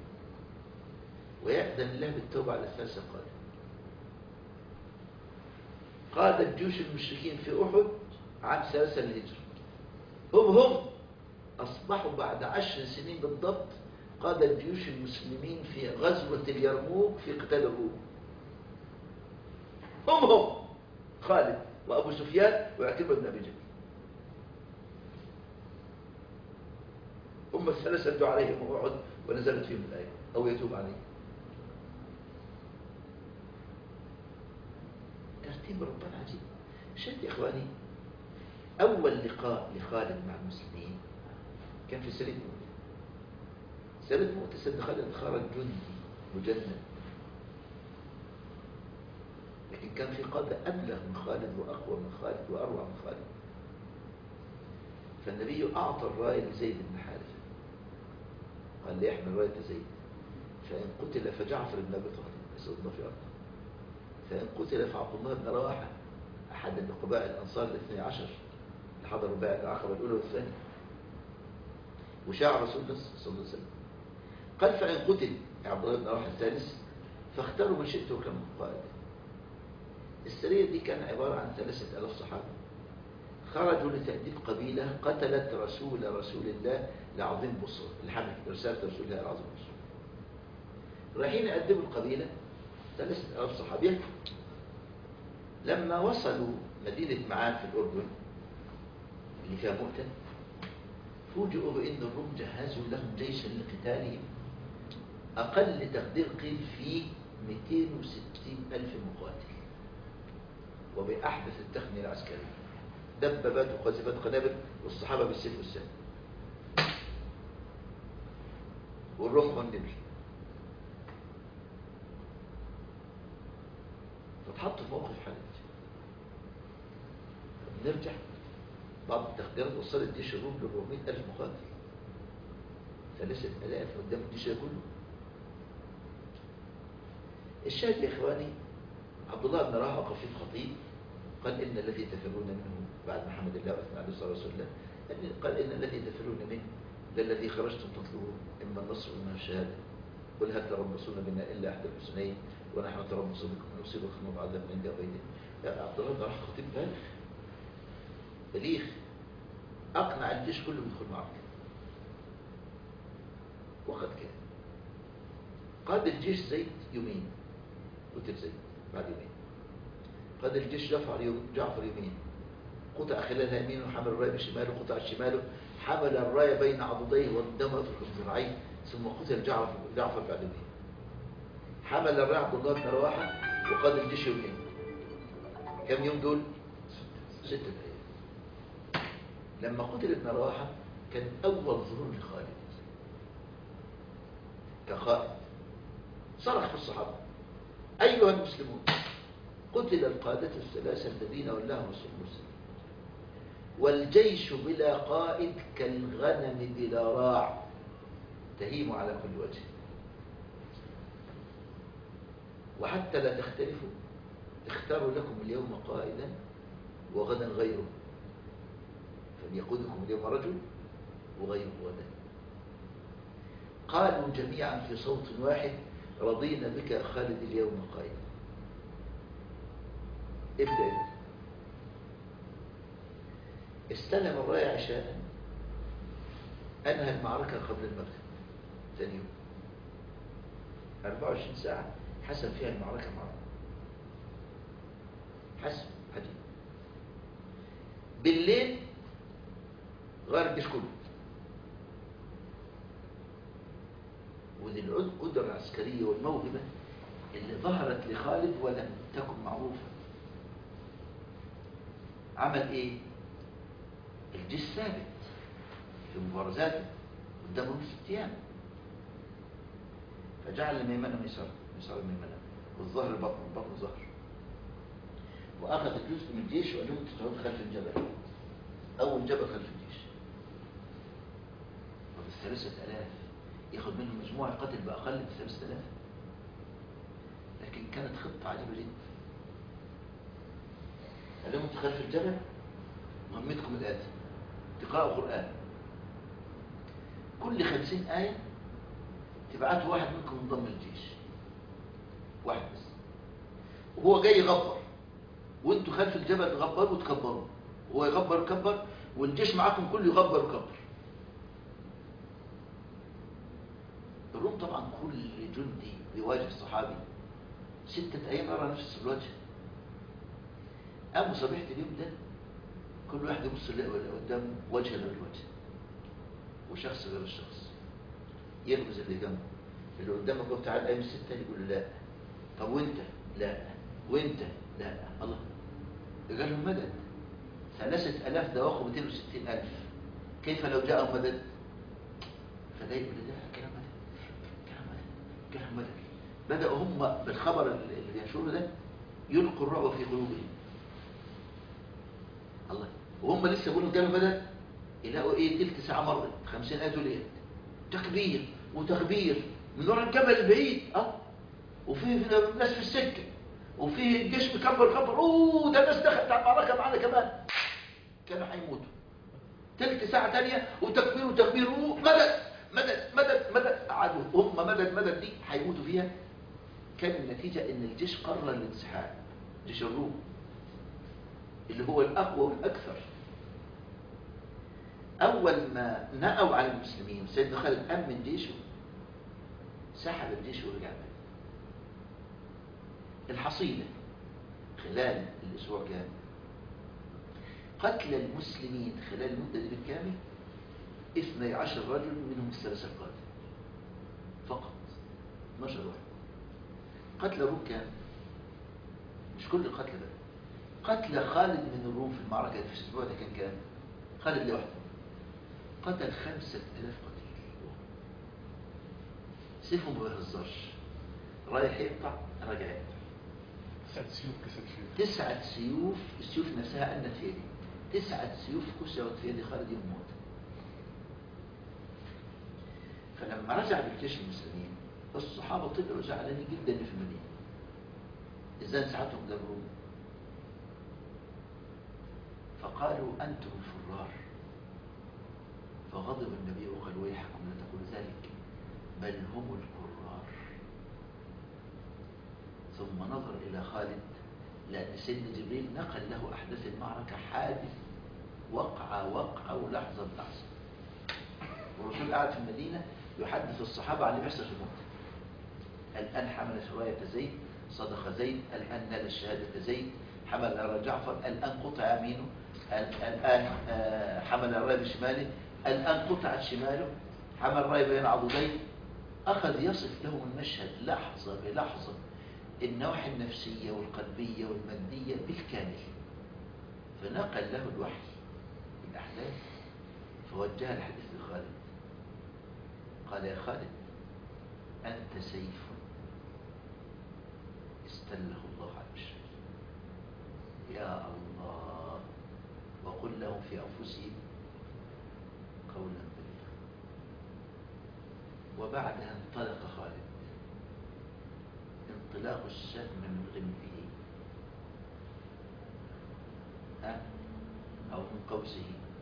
Speaker 1: ويأذن الله بالتوبة على الثلاثة قادة. قادة جيوش المشركين في أحد عام ثلاثة للهجرة، هم هم أصبحوا بعد عشر سنين بالضبط قادة جيوش المسلمين في غزوة اليرموك في قتال الروم. هم هم خالد وأبو سفيان وعكرمة بن أبي جهل، هم الثلاثة ادوا عليهم وعد ونزلت فيهم الآية أو يتوب عليهم. ترتيب ربنا عجيب. شد يا إخواني، أول لقاء لخالد مع المسلمين كان في سرية مؤتة. سرية مؤتة سيدنا خالد خرج جندي مجند، لكن كان في قادة أبلغ من خالد وأقوى من خالد وأروع من خالد. فالنبي أعطى الراية لزيد بن حارثة، قال لي احمل راية زيد، فإن قتل فجعفر بن أبي طالب يسود الله في أرضه، فإن قتل فعبد الله بن رواحة أحد من قبائل الأنصار الاثني عشر اللي حضروا بيعة العقبة الأولى والثانية، وشاع رسول الله صلى الله عليه وسلم. قال فإن قتل عبد الله بن رواحة الثالث فاختاروا من شئتوا كم قائد. السرية دي كان عبارة عن ثلاثة آلاف صحابة خرجوا لتأديب قبيلة قتلت رسول رسول الله لعظيم بصر الحمل رسالة رسول الله العظيم بصر. رايحين يأدبوا القبيلة ثلاثة آلاف صحابي. لما وصلوا مدينة معاد في الأردن اللي فيها مؤتة، فوجئوا بأن الروم جهزوا لهم جيشا لقتالهم أقل تقدير قيل فيه مئتين وستين ألف مقاتل، وبأحدث التقنية العسكرية، دبابات وقذيفات قنابل، والصحابة بالسيف والسهم والرمح والنبل. فتحطوا في موقف حرج. نرجع بعض التقديرات وصلت جيش الروم ل أربعمائة ألف مقاتل، ثلاثة آلاف قدام الجيش كله. الشاهد يا إخواني، عبد الله بن رواحة وقف فيه خطيب قال إن الذي تفرون منه بعد محمد الله وأثنى عليه الصلاة والسلام، قال إن الذي تفرون منه للذي خرجتم تطلبون إما النصر وإما الشهادة، قل هل تربصون بنا إلا إحدى الحسنين ونحن نتربص بكم أن يصيبكم الله عذاب من عند أبينا. يا عبد الله ده راح خطيب بالغ بليغ، أقنع الجيش كله يدخل معركة. وقد كان قاد الجيش زيد يومين، قتل زيد بعد يومين. قاد الجيش جعفر يوم جعفر يومين، قطع خلالها يمينه وحمل الراية بشماله، قطع شماله حمل الراية بين عضديه والدم يطرق من ذراعيه، ثم قتل جعفر جعفر بعد يومين. حمل الراية عبد الله بن رواحة وقاد الجيش يومين. كم يوم دول؟ ستة أيام. لما قتل ابن رواحة كان أول ظهور لخالد كقائد، صرخ في الصحابة: أيها المسلمون، قتل القادة الثلاثة الذين ولاهم رسول الله، والجيش بلا قائد كالغنم بلا راع تهيم على كل وجه، وحتى لا تختلفوا اختاروا لكم اليوم قائدا وغدا غيره، فليقودكم اليوم رجل وغيره غدا. قالوا جميعا في صوت واحد: رضينا بك يا خالد اليوم قائدا. ابدأ. استلم الراية عشاء، أنهى المعركة قبل المغرب ثاني يوم، أربعة وعشرين ساعة حسم فيها المعركة معه، حسم حديد. بالليل غير الجيش كله. ودي القدرة العسكرية والموهبة اللي ظهرت لخالد ولم تكن معروفة. عمل ايه؟ الجيش ثابت في مبارزاته قدامهم ست ايام، فجعل الميمنة ميسرة، ميسرة الميمنة، والظهر بطن، البطن ظهر، واخذ جزء من الجيش وقال لهم تقعدوا خلف الجبل، اول جبل خلف الجيش. وبالثلاثة الاف ياخد منهم مجموعة قتل باقل من ثلاثة الاف، لكن كانت خطة عجيبة جدا. قال لهم انتوا خلف الجبل، مهمتكم الآتي: تقرأوا قرآن، كل خمسين آية تبعتوا واحد منكم انضم للجيش، واحد بس، وهو جاي يغبر، وانتوا خلف الجبل تغبروا وتكبروا، وهو يغبر ويكبر، والجيش معاكم كله يغبر ويكبر. الروم طبعا كل جندي بيواجه الصحابي ستة أيام يرى نفس الوجه. قاموا صبيحة اليوم ده كل واحد يبص اللي قدامه وجه غير الوجه، وشخص غير الشخص، يغمز اللي جنبه، اللي قدامك قلت تعال ايام الستة، يقول لا. طب وانت؟ لا. وانت؟ لا. الله، قال لهم مدد ثلاثة الاف ده واخوا مئتين وستين الف، كيف لو جاءهم مدد؟ فده يقول لا، كلام مدد، كلام مدد، كلام مدد. بدأوا هم بالخبر اللي بينشروا ده يلقوا الرعب في قلوبهم. الله، وهم لسه بيقولوا جالوا مدد، يلاقوا ايه؟ تلت ساعة مرت، خمسين آية دول ايه؟ تكبير وتغبير من ورا الجبل البعيد، اه وفي ناس في السكة، وفي الجيش مكبر كبر، اوه ده الناس دخلت على المعركة معانا كمان، كانوا هيموتوا. تلت ساعة تانية وتكبير وتغبير، اوه مدد مدد مدد مدد، قعدوا هم مدد مدد دي هيموتوا فيها. كان النتيجة ان الجيش قرر الانسحاب، جيش الروم اللي هو الأقوى والأكثر. أول ما نأوا على المسلمين سيدنا خالد أمن جيشه، سحب الجيش ورجع بيه. الحصيلة خلال الأسبوع كامل قتل المسلمين خلال المدة دي بالكامل اثني عشر رجل، منهم الثلاثة القادة فقط، اثناشر واحد. قتل الروم كامل، مش كل القتل بقى. قتل خالد من الروم في المعركة في الأسبوع ده كان كام؟ خالد لوحده قتل خمسة آلاف قتيل. سيفه ما بيهزرش، رايح يقطع راجع يقطع.
Speaker 3: تسعة سيوف كسرت فيه،
Speaker 1: تسعة سيوف، السيوف نفسها أنت في يدي، تسعة سيوف كسرت في يد خالد يوم موت. فلما رجع بالجيش المسلمين الصحابة طلعوا زعلانين جدا في المدينة، ازاي انسحبتوا من الروم؟ فقالوا أنتم الفرار، فغضب النبي وقال ويحكم لا تقول ذلك بل هم الكرار. ثم نظر إلى خالد، لأن سيدنا جبريل نقل له أحداث المعركة حادث وقعة وقعة ولحظة بلحظة، والرسول قاعد في المدينة يحدث الصحابة عن اللي بيحصل في الموت. الآن حملت راية زيد صدق زيد، الآن نال الشهادة زيد، حمل راية جعفر، الآن قطع يمينه، الآن حمل الراية بشماله، الآن قطعت شماله، حمل الراية بين عضديه. أخذ يصف لهم المشهد لحظة بلحظة، النواحي النفسية والقلبية والمادية بالكامل. فنقل له الوحي بالأحداث، فوجه الحديث لخالد، قال يا خالد أنت سيف استله الله على البشر، يا الله، وقل لهم في أنفسهم قولا بليغا. وبعدها انطلق خالد انطلاق السهم من غمده ها أو من قوسه،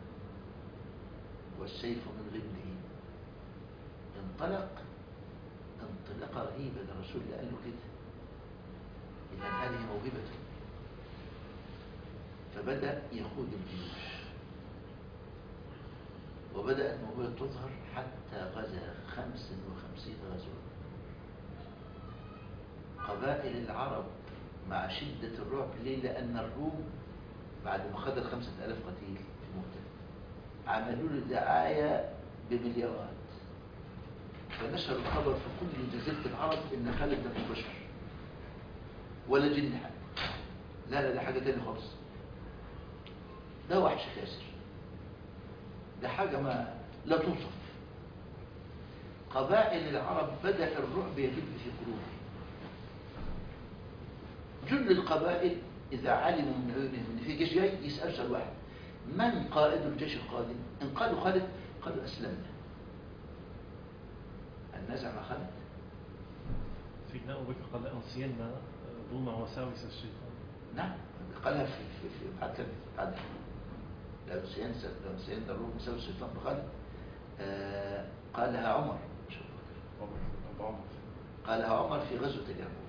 Speaker 1: والسيف من غمده. انطلق انطلاقة رهيبة، ده الرسول اللي قال له كده، إذا هذه موهبته. فبدأ يقود الجيوش، وبدأت موهبته تظهر حتى غزا خمس وخمسين غزوة. قبائل العرب مع شدة الرعب، ليه؟ لأن الروم بعد ما خد الخمسة ألاف قتيل في مؤتة عملوا له دعاية بمليارات، فنشر الخبر في كل جزيرة العرب إن خالد ده مش بشر ولا جن حاجة، لا لا ده حاجة تاني خالص، ده وحش كاسر، ده حاجة ما لا توصف. قبائل العرب بدأ الرعب يجب في قلوبهم. جل القبائل إذا علموا من عيونهم إن في جيش جاي يسأل سؤال واحد: من قائد الجيش القادم؟ إن قالوا خالد قالوا أسلمنا. النزع مع خالد.
Speaker 3: سيدنا أبو بكر قال أنسينا ضمن وساوس الشيطان.
Speaker 1: نعم قالها في في في بعد كده بعد لو نسيان لو نسيان الروم وساوس الشيطان بخالد. آه قالها عمر مش أبو بكر، قالها عمر في غزوة اليرموك،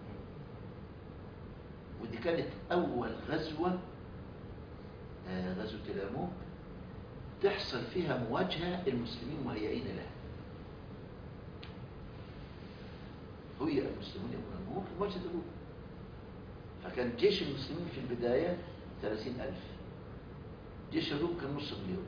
Speaker 1: ودي كانت أول غزوة آه غزوة اليرموك تحصل فيها مواجهة المسلمين مهيئين لها. هي المسلمون يكونون في مواجهة الروم، فكان جيش المسلمين في البداية ثلاثين ألف، جيش الروم كان نص مليون.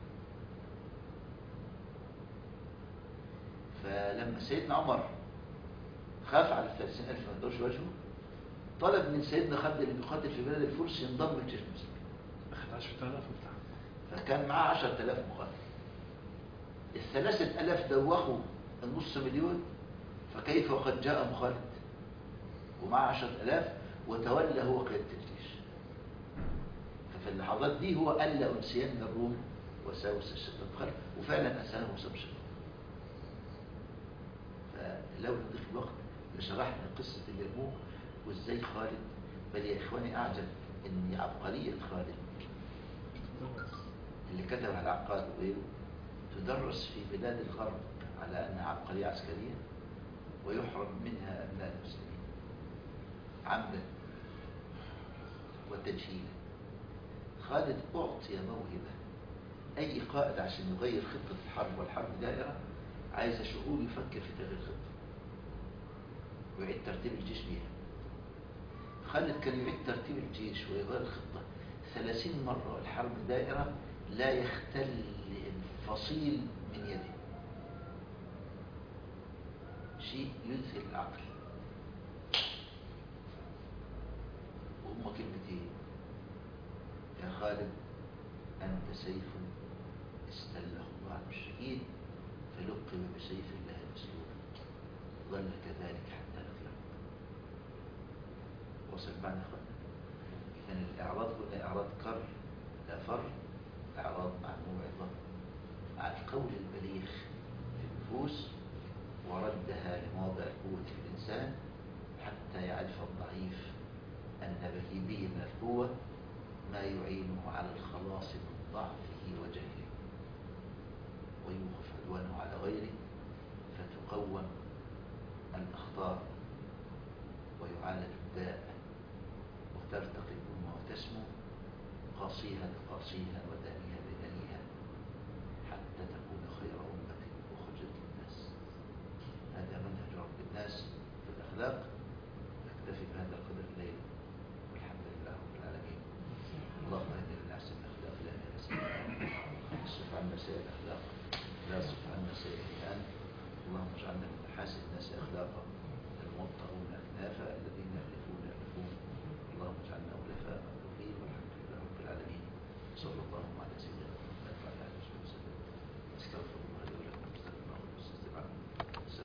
Speaker 1: فلما سيدنا عمر خاف على الثلاثين ألف ما يقدرش يواجهوا، طلب من سيدنا خالد اللي بيقاتل في بلاد الفرس ينضم لجيش المسلمين.
Speaker 3: أخذ عشرة آلاف وبتاع،
Speaker 1: فكان معاه عشرة آلاف مقاتل. الثلاثة آلاف دوخوا النص مليون، فكيف وقد جاء خالد ومعه عشرة آلاف وتولى هو قيادة الجيش. ففي اللحظات دي هو ألا أنسيان الروم وساوس الشيطان خالد، وفعلا أنسانه وساوس الشيطان. فلو نضيف الوقت لشرحنا قصة اليرموك وازاي خالد، بل يا إخواني أعجب أن عبقرية خالد اللي كتب على العقاد وغيره تدرس في بلاد الغرب على أنها عبقرية عسكرية، ويحرم منها أبناء المسلمين عمدا وتجهيلا. خالد أعطي موهبة. أي قائد عشان يغير خطة الحرب، والحرب دائرة عايز شهور يفكر في تغيير الخطة ويعيد ترتيب الجيش بيها. خالد كان يعيد ترتيب الجيش ويغير الخطة ثلاثين مرة، والحرب دائرة لا يختل الفصيل من يده. شيء يذهل العقل. وهم كلمتين: يا خالد أنت سيف استله الله على المشركين فلقب بسيف الله المسلول، ظل كذلك حتى نقلب. وصل معنا اخوانا. كان الإعراض قلنا إعراض كر لا فر، إعراض مع الموعظة مع القول البليغ في النفوس، وردها لموضع القوة في الإنسان حتى يعرف الضعيف أن به به من القوة ما يعينه على الخلاص من ضعفه وجهله، ويوقف عدوانه على غيره فتقوم الأخطار ويعالج الداء، وترتقي الأمة وتسمو قاصيها بقاصيها ودانيها بدانيها حتى تكون خير أمة أخرجت للناس. هذا منهج رب الناس في الأخلاق.